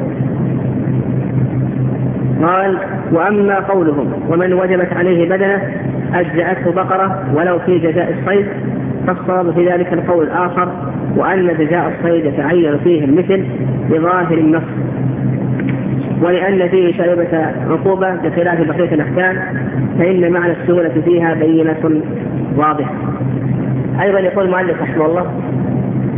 قال وأما قولهم ومن وجبت عليه بدنه أجزأته بقرة ولو في جزاء الصيد، فالصواب في ذلك القول الآخر، وأن جزاء الصيد يتعين فيه المثل بظاهر النص، ولأن فيه شائبة عقوبة بخلاف بقية الأحكام فإن معنى السهولة فيها بينة واضحة. أيضا يقول المؤلف رحمه الله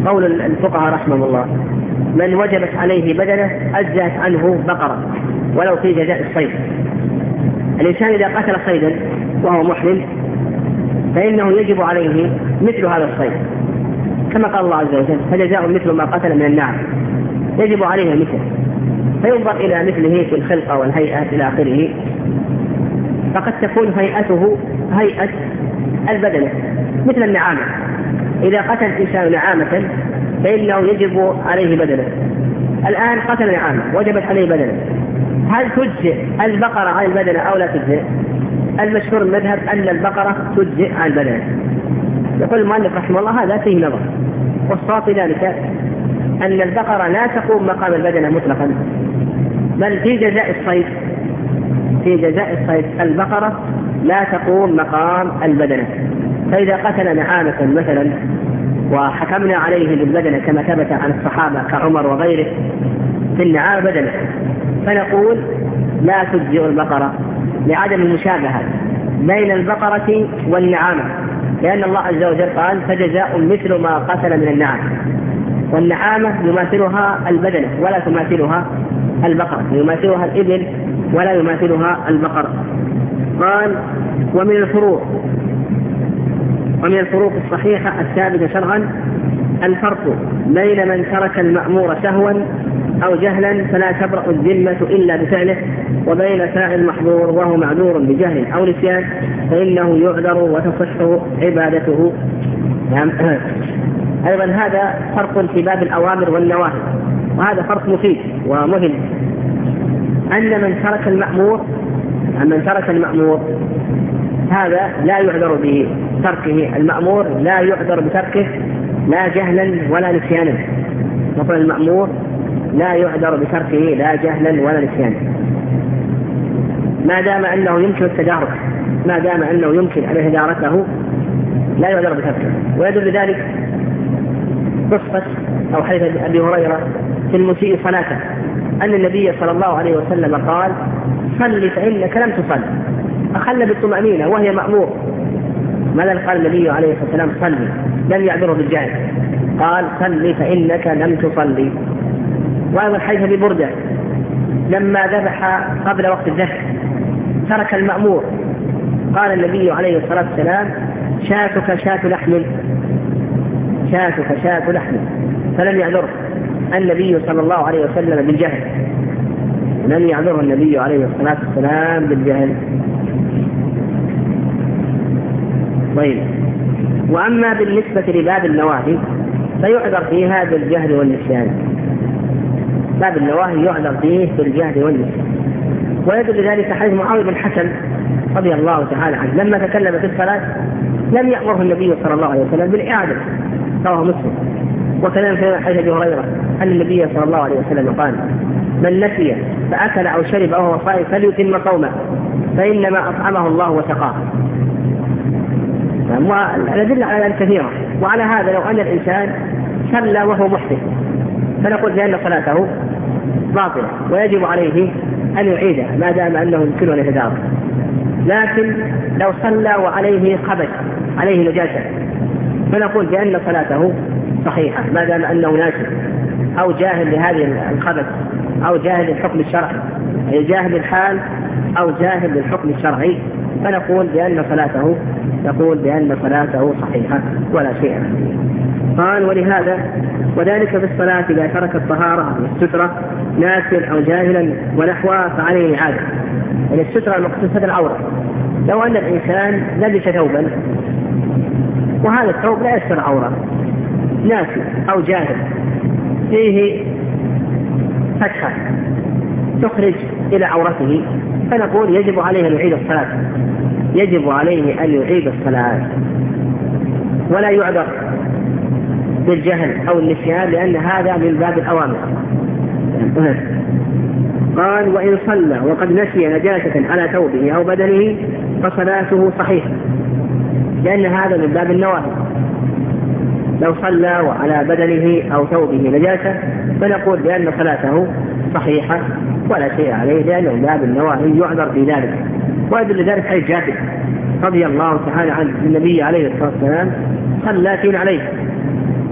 قول الفقهاء رحمه الله: من وجبت عليه بدنه أجزأت عنه بقرة ولو في جزاء الصيد. الإنسان إذا قتل صيدا وهو محرم فإنه يجب عليه مثل هذا الصيد، كما قال الله عز وجل: فجزاء مثل ما قتل من النعم، يجب عليه مثله، فينظر إلى مثله في الخلقة والهيئة إلى آخره، فقد تكون هيئته هيئة البدنة مثل النعامة. إذا قتل الإنسان نعامة فإنه يجب عليه بدنة. الآن قتل نعامة وجبت عليه بدنة، هل تجزئ البقرة عن البدنة أو لا تجزئ؟ المشهور المذهب أن البقرة تجزئ عن البدنة. يقول المؤلف رحمه الله: هذا فيه نظر، والصواب ذلك أن البقرة لا تقوم مقام البدنة مطلقا، بل في جزاء الصيد في جزاء الصيد البقرة لا تقوم مقام البدنة. فإذا قتل نعامة مثلا وحكمنا عليه بالبدنة كما ثبت عن الصحابة كعمر وغيره في النعامة بدنة، فنقول لا تجزئ البقرة لعدم المشابهة بين البقرة والنعامة، لأن الله عز وجل قال: فجزاء مثل ما قتل من النعام، والنعامة يماثلها البدنة ولا تماثلها البقرة، يماثلها الإبل ولا يماثلها البقرة. قال: ومن الفروق ومن الفروق الصحيحة الثابتة شرعا الفرق بين من ترك المأمور سهوا أو جهلا فلا تبرأ الذمة إلا بفعله، وبين فاعل المحظور وهو معذور بجهل أو نسيان فإنه يعذر وتصح عبادته. أيضا هذا فرق في باب الأوامر والنواهي، وهذا فرق مفيد ومهم، أن من ترك المأمور أن من ترك المأمور هذا لا يعذر بتركه، المأمور لا يعذر بتركه لا جهلا ولا نسيانا. نقول المأمور لا يعذر بتركه لا جهلا ولا نسيانا ما دام أنه يمكن التدارك، ما دام أنه يمكن أن يتداركه لا يعذر بتركه. ويدل ذلك قصة أو حديث أبي هريرة في المسيء صلاته أن النبي صلى الله عليه وسلم قال: صل فإنك لم تصل، أخل بالطمأنينة وهي مأمور. ماذا قال النبي عليه الصلاة والسلام؟ صلي، لم يعذره بالجهل، قال: صل فإنك لم تصلي. وأيضا حديث أبي بردة لما ذبح قبل وقت الذبح ترك المأمور، قال النبي عليه الصلاة والسلام: شاتك شات لحم، شاتك شات لحم، فلم يعذره النبي صلى الله عليه وسلم بالجهل، لم يعذره النبي عليه الصلاة والسلام بالجهل. طيب، وأما بالنسبة لباب النواهي فيعذر فيها بالجهل والنسيان، باب النواهي يعذر فيه بالجهل والنسيان. ويدل ذلك حديث معاوية بن حكم رضي الله تعالى عنه لما تكلم في الصلاة لم يأمره النبي صلى الله عليه وسلم بالإعادة، رواه مسلم. وكلام في حديث أبي هريرة أن النبي صلى الله عليه وسلم قال: من نسي فأكل أو شرب أو هو صائم فليتم صومه فإنما أطعمه الله وسقاه. الأدلة على ذلك كثيرة. وعلى هذا لو أن الإنسان صلى وهو محدث فنقول بأن صلاته باطلة ويجب عليه أن يعيدها ما دام أنه يمكنه أن يتدارك. لكن لو صلى وعليه خبث، عليه نجاسة، فنقول بأن صلاته صحيحة ما دام أنه ناسي أو جاهل لهذه الخبث أو جاهل للحكم الشرعي، أي جاهل للحال أو جاهل للحكم الشرعي، فنقول بأن صلاته نقول بأن صلاته صحيحة ولا شيء. قال: ولهذا وذلك في الصلاة إذا ترك الطهارة والسترة ناسيا أو جاهلا ونحوها فعليه إعادة. يعني السترة المقصودة العورة، لو أن الإنسان لبس ثوبا وهذا الثوب لا يستر عورة، ناسي أو جاهل فيه فتحة تخرج إلى عورته، فنقول يجب عليه أن يعيد الصلاة، يجب عليه أن يعيد الصلاة ولا يعذر بالجهل أو النسيان، لأن هذا من باب الأوامر. قال: وإن صلى وقد نسي نجاسة على ثوبه أو بدنه فصلاته صحيحة، لأن هذا من باب النواهي. لو صلى وعلى بدنه أو ثوبه نجاسة فنقول بأن صلاته صحيحة ولا شيء عليه، لأنه من باب النواهي يعذر في ذلك. ويدل ذلك حديث جابر رضي الله تعالى عنه النبي عليه الصلاة والسلام صلى فينا عليه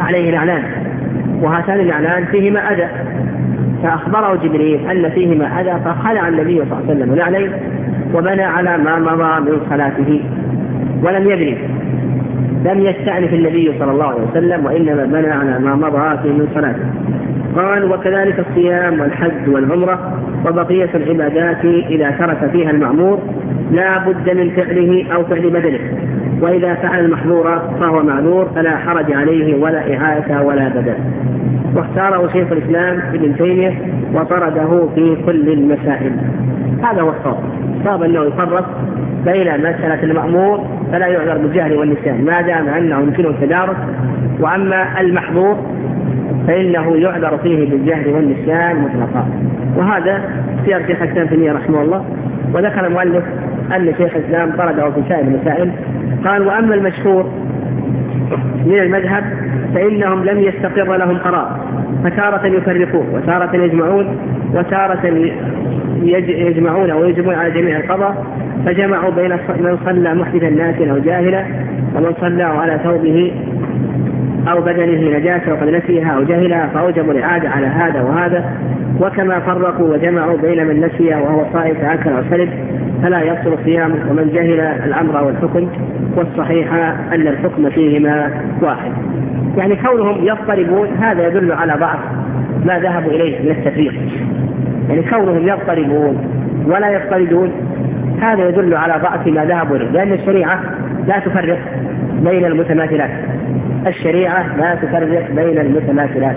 وعليه نعلان، وهاتان النعلان فيهما أذى، فأخبره جبريل أن فيهما أذى، فخلع النبي صلى الله عليه وسلم نعليه وبنى على ما مضى من صلاته ولم يبني، لم يستأنف النبي صلى الله عليه وسلم وإنما بنى على ما مضى فيه من صلاته. قال: وكذلك الصيام والحج والعمرة وبقية العبادات إذا ترك فيها المأمور لا بد من فعله أو فعل بدله، وإذا فعل المحظور فهو معذور فلا حرج عليه ولا إعادة ولا بدل. واختاره شيخ الإسلام ابن تيمية وطرده في كل المسائل. هذا هو الصواب. صاب أنه يفرق بين مسألة المأمور فلا يعذر بالجهل والنسيان ما دام أنه يمكنه التدارك، وأما المحظور فإنه يعذر فيه بالجهل والنسيان مطلقا. وهذا سير شيخ الإسلام ابن تيمية رحمه الله. وذكر المؤلف أن شيخ الإسلام طرده في سائر المسائل. قال: وأما المشهور من المذهب فإنهم لم يستقر لهم قرار، فتارة يفرقون وتارة يجمعون وتارة يجمعون ويجمعون على جميع القضاء، فجمعوا بين من صلى محدثا ناسيا أو جاهلا، ومن صلى على ثوبه أو بدنه نجاسة وقد نسيها أو جهلها فأوجبوا الإعادة على هذا وهذا. وكما فرقوا وجمعوا بين من نسي وهو صائم فأكل أو شرب فلا يبطل صيامه، ومن جهل الأمر والحكم، والصحيح أن الحكم فيهما واحد. يعني كونهم يضطربون هذا يدل على بعض ما ذهبوا إليه من التفريق. يعني كونهم يضطربون ولا يضطردون هذا يدل على ضعف ما ذهبوا إليه، لأن الشريعة لا تفرق بين المتماثلات. الشريعة لا تفرق بين المتماثلات،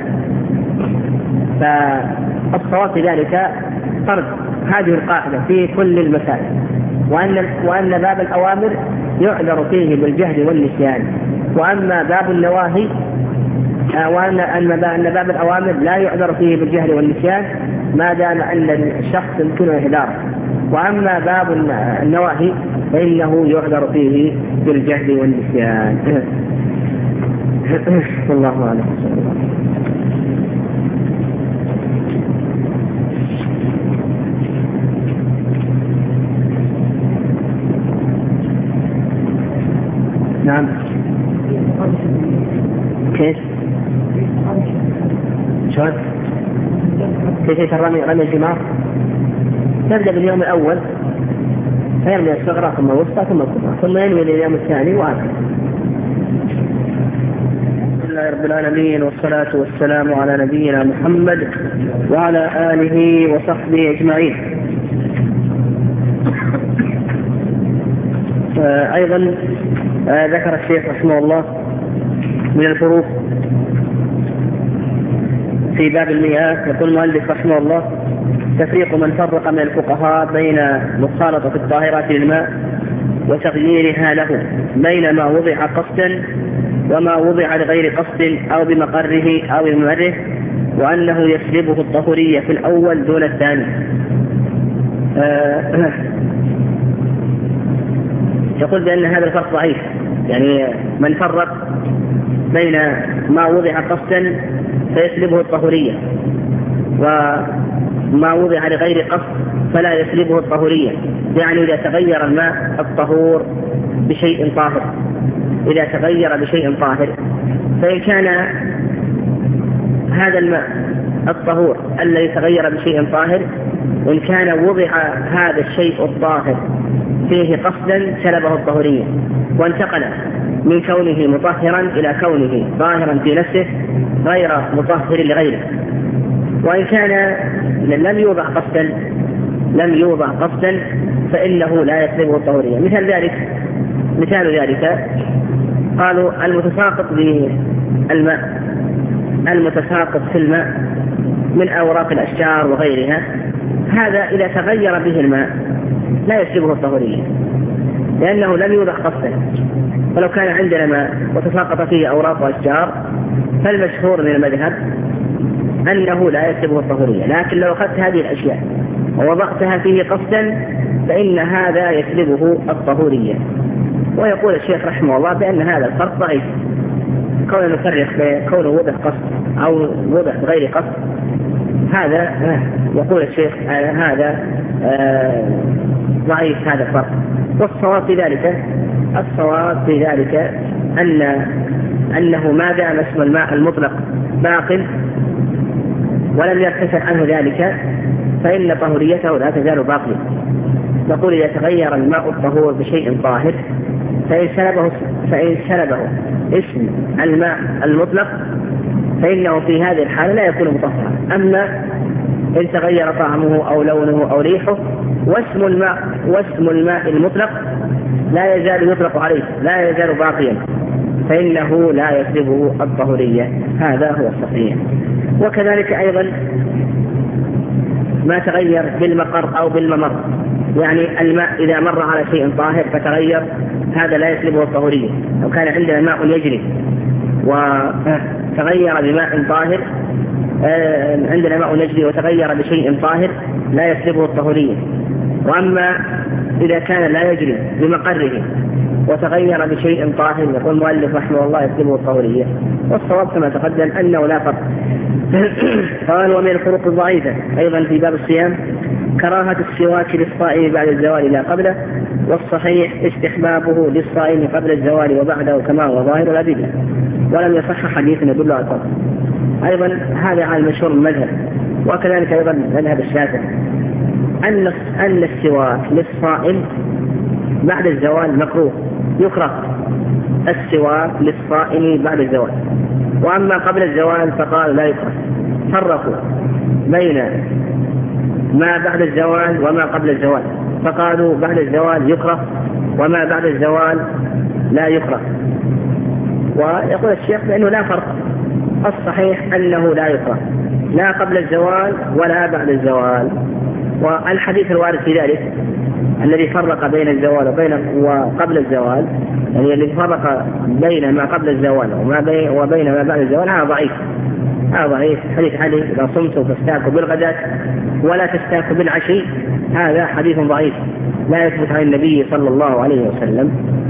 فالصواب في ذلك فرض هذه القاعدة في كل المسائل، وأن وأن باب الأوامر يعذر فيه بالجهل والنسيان، وأما باب النواهي وأن أن باب الأوامر لا يعذر فيه بالجهل والنسيان ما دام أن الشخص يمكنه إهداره، وأما باب النواهي فإنه يعذر فيه بالجهل والنسيان. والله أعلم. نعم. كيف؟ شلون؟ كيف الرمي رمي الجمار؟ تبدأ باليوم الأول فيرمي الصغرى ثم الوسطى ثم الكبرى ثم ينوي اليوم الثاني وهكذا. بسم الله رب العالمين، والصلاة والسلام على نبينا محمد وعلى آله وصحبه أجمعين. أيضا ذكر الشيخ رحمه الله من الفروق في باب المياه. يقول المؤلف رحمه الله: تفريق من فرق من الفقهاء بين مخالطة الطاهرات للماء وتغييرها له، بين ما وضع قصدا وما وضع لغير قصد أو بمقره أو بممره، وأنه يسلبه الطهورية في الأول دون الثاني. آه يقول بأن هذا الفرق ضعيف، يعني من فرق بين ما وضع قصدا فيسلبه الطهورية، وما وضع لغير قصد فلا يسلبه الطهورية. يعني إذا تغير الماء الطهور بشيء طاهر، إذا تغير بشيء طاهر، فإن كان هذا الماء الطهور الذي تغير بشيء طاهر وإن كان وضع هذا الشيء الطاهر فيه قصدا سلبه الطهورية، وانتقل من كونه مطهرا إلى كونه طاهرا في نفسه غير مطهر لغيره. وإن كان لم يوضع قصدا لم يوضع قصدا فإنه لا يسلبه الطهورية. مثال ذلك مثال ذلك قالوا المتساقط بالماء المتساقط في الماء من أوراق الأشجار وغيرها، هذا إذا تغير به الماء لا يسلبه الطهورية لأنه لم يوضع قصدا. ولو كان عندنا ماء وتساقط فيه أوراق وأشجار فالمشهور من المذهب أنه لا يسلبه الطهورية، لكن لو أخذت هذه الأشياء ووضعتها فيه قصدا فإن هذا يسلبه الطهورية. ويقول الشيخ رحمه الله بأن هذا الفرق ضعيف، كونه نفرق بين كونه وضع قصد أو وضع غير قصد هذا يقول الشيخ هذا ضعيف هذا الفرق. والصواب في ذلك الصواب في ذلك أن أنه ما دام اسم الماء المطلق باق ولم يرتفع عنه ذلك فإن طهوريته لا تزال باقية. نقول إذا تغير الماء الطهور بشيء طاهر فإن سلبه, فإن سلبه اسم الماء المطلق فإنه في هذه الحالة لا يكون مطهرا. أما إن تغير طعمه أو لونه أو ريحه واسم الماء واسم الماء المطلق لا يزال يطلق عليه لا يزال باقيا فإنه لا يسلبه الطهورية. هذا هو الصحيح. وكذلك أيضا ما تغير بالمقر أو بالممر، يعني الماء إذا مر على شيء طاهر فتغير هذا لا يسلبه الطهورية. لو كان عندنا ماء يجري وتغير بماء طاهر عندنا ماء يجري وتغير بشيء طاهر لا يسلبه الطهورية. وأما إذا كان لا يجري بمقره وتغير بشيء طاهر يقول المؤلف رحمه الله يسلبه الطهورية. والصواب كما تقدم أنه لا فرق. قال ومن الفروق الضعيفة أيضا في باب الصيام كراهة السواك للصائم بعد الزوال لا قبله، والصحيح استحبابه للصائم قبل الزوال وبعده كما هو ظاهر الأدلة، ولم يصح حديث يدل على الفرق. أيضا هذا على المشهور المذهب. وكذلك أيضا مذهب الشافعي أن أن السواك للصائم بعد الزوال مكروه يكره السواك للصائم بعد الزوال. وأما قبل الزوال فقال لا يكره. فرقوا بين ما بعد الزوال وما قبل الزوال فقالوا بعد الزوال يكره وما بعد الزوال لا يكره. ويقول الشيخ بأنه لا فرق. الصحيح أنه لا يكره لا قبل الزوال ولا بعد الزوال. والحديث الوارد في ذلك الذي فرق بين الزوال وبين وقبل الزوال يعني الذي فرق بين ما قبل الزوال وما بين وبين ما بعد الزوال هذا ضعيف. هذا ضعيف. حديث علي إذا صمتوا فاستاكوا بالغداة ولا تستاكوا بالعشي هذا حديث ضعيف لا يثبت عن النبي صلى الله عليه وسلم.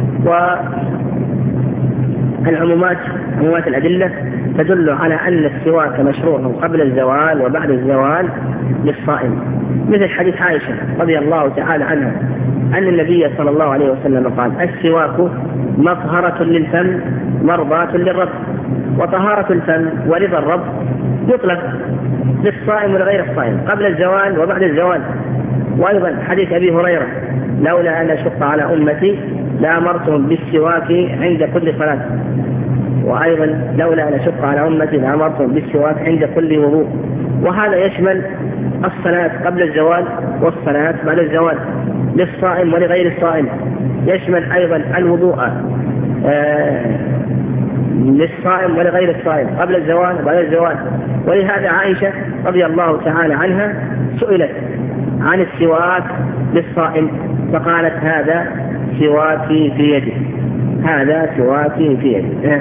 والعمومات عمومات الأدلة تدل على أن السواك مشروع قبل الزوال وبعد الزوال للصائم، مثل حديث عائشة رضي الله تعالى عنها أن النبي صلى الله عليه وسلم قال السواك مطهرة للفم مرضاة للرب. وطهارة الفم ورضا الرب يطلق للصائم ولغير الصائم قبل الزوال وبعد الزوال. وأيضا حديث أبي هريرة لولا أن أشق على أمتي لأمرتهم بالسواك عند كل صلاة. وأيضا لولا أن أشق على أمتي لأمرتهم بالسواك عند كل وضوء. وهذا يشمل الصلاة قبل الزوال والصلاة بعد الزوال للصائم ولغير الصائم. يشمل أيضا الوضوء آه للصائم ولغير الصائم قبل الزوال وبعد الزوال. ولهذا عائشة رضي الله تعالى عنها سئلت عن السواك للصائم فقالت هذا سواكي في يدي هذا سواكي في يدي.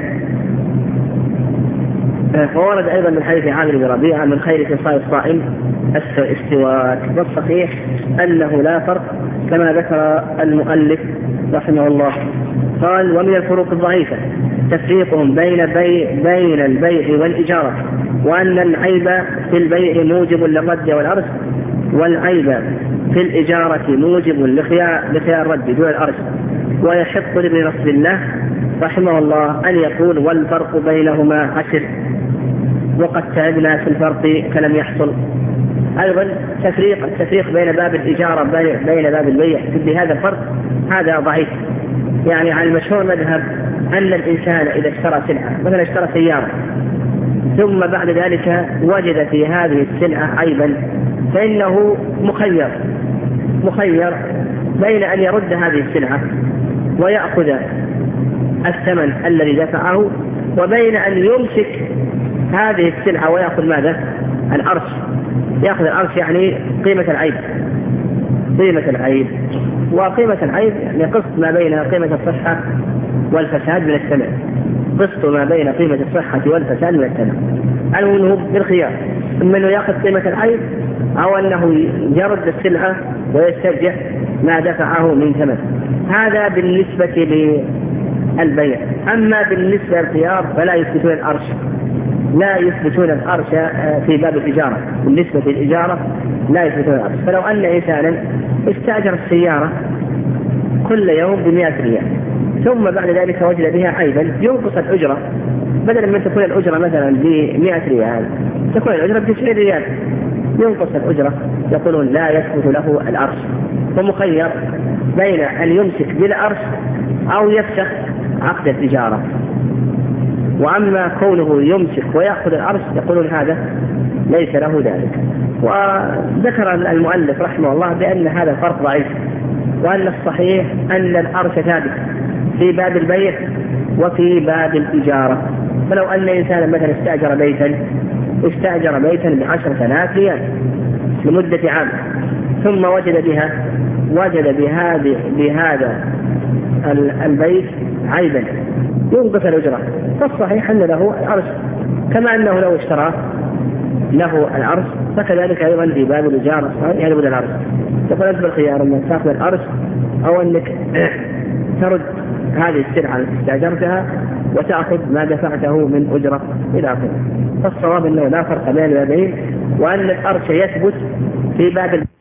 فورد أيضا من حديث عامر بن ربيعة من خير خصال الصائم السواك. والصحيح أنه لا فرق كما ذكر المؤلف رحمه الله. قال ومن الفروق الضعيفة تفريقهم بين بي بين البيع والإجارة، وأن العيب في البيع موجب للرد والأرش، والعيب في الإجارة موجب لخيار الرد دون الأرش. ويحق لابن نصر الله رحمه الله أن يقول والفرق بينهما عشر وقد تعبنا في الفرق فلم يحصل. أيضا تفريق التفريق بين باب الإجارة بين باب البيع بهذا الفرق هذا ضعيف. يعني على المشهور مذهب أن الإنسان إذا اشترى سلعة مثلا اشترى سيارة ثم بعد ذلك وجد في هذه السلعة عيبا فإنه مخير مخير بين أن يرد هذه السلعة ويأخذ الثمن الذي دفعه وبين أن يمسك هذه السلعة ويأخذ ماذا؟ الأرش. يأخذ الأرش يعني قيمة العيب قيمة العيب وقيمة العيب يعني قسط ما بين قيمة الصحة والفساد من الثمن قسط ما بين قيمة الصحة والفساد من الثمن. أنه بالخيار إما أنه يأخذ قيمة العيب أو أنه يرد السلعة ويسترجع ما دفعه من ثمن. هذا بالنسبة للبيع. أما بالنسبة للخيار فلا يثبتون الأرش لا يثبتون الأرش في باب الإجارة، بالنسبة للإجارة لا يثبتون الأرش. فلو أن إنسانا استأجر السيارة كل يوم بمئة ريال ثم بعد ذلك وجد بها عيبا ينقص الأجرة، بدلا من تكون الأجرة مثلا بمئة ريال تكون الأجرة بتسعين ريال، ينقص الأجرة، يقولون لا يثبت له الأرش، ومخير بين أن يمسك بالأرش أو يفسخ عقد التجارة. وأما كونه يمسك ويأخذ الأرش يقولون هذا ليس له ذلك. وذكر المؤلف رحمه الله بأن هذا الفرق ضعيف، وأن الصحيح أن الأرش ثابت في باب البيع وفي باب الإجارة. فلو أن إنسانا مثلا استأجر بيتا استأجر بيتا بعشرة آلاف ريال لمدة عام ثم وجد بها وجد بهذه بهذا البيت عيبا ينقص الأجرة، فالصحيح أن له الأرش كما أنه لو اشترى له الأرش، فكذلك أيضا في باب الإجارة يعني بدل الأرش. تقول أنت بالخيار أنك تأخذ الأرش أو أنك ترد هذه السلعة التي استأجرتها وتأخذ ما دفعته من أجرة إلى آخره. فالصواب أنه لا فرق بين البابين، وأن الأرش يثبت في باب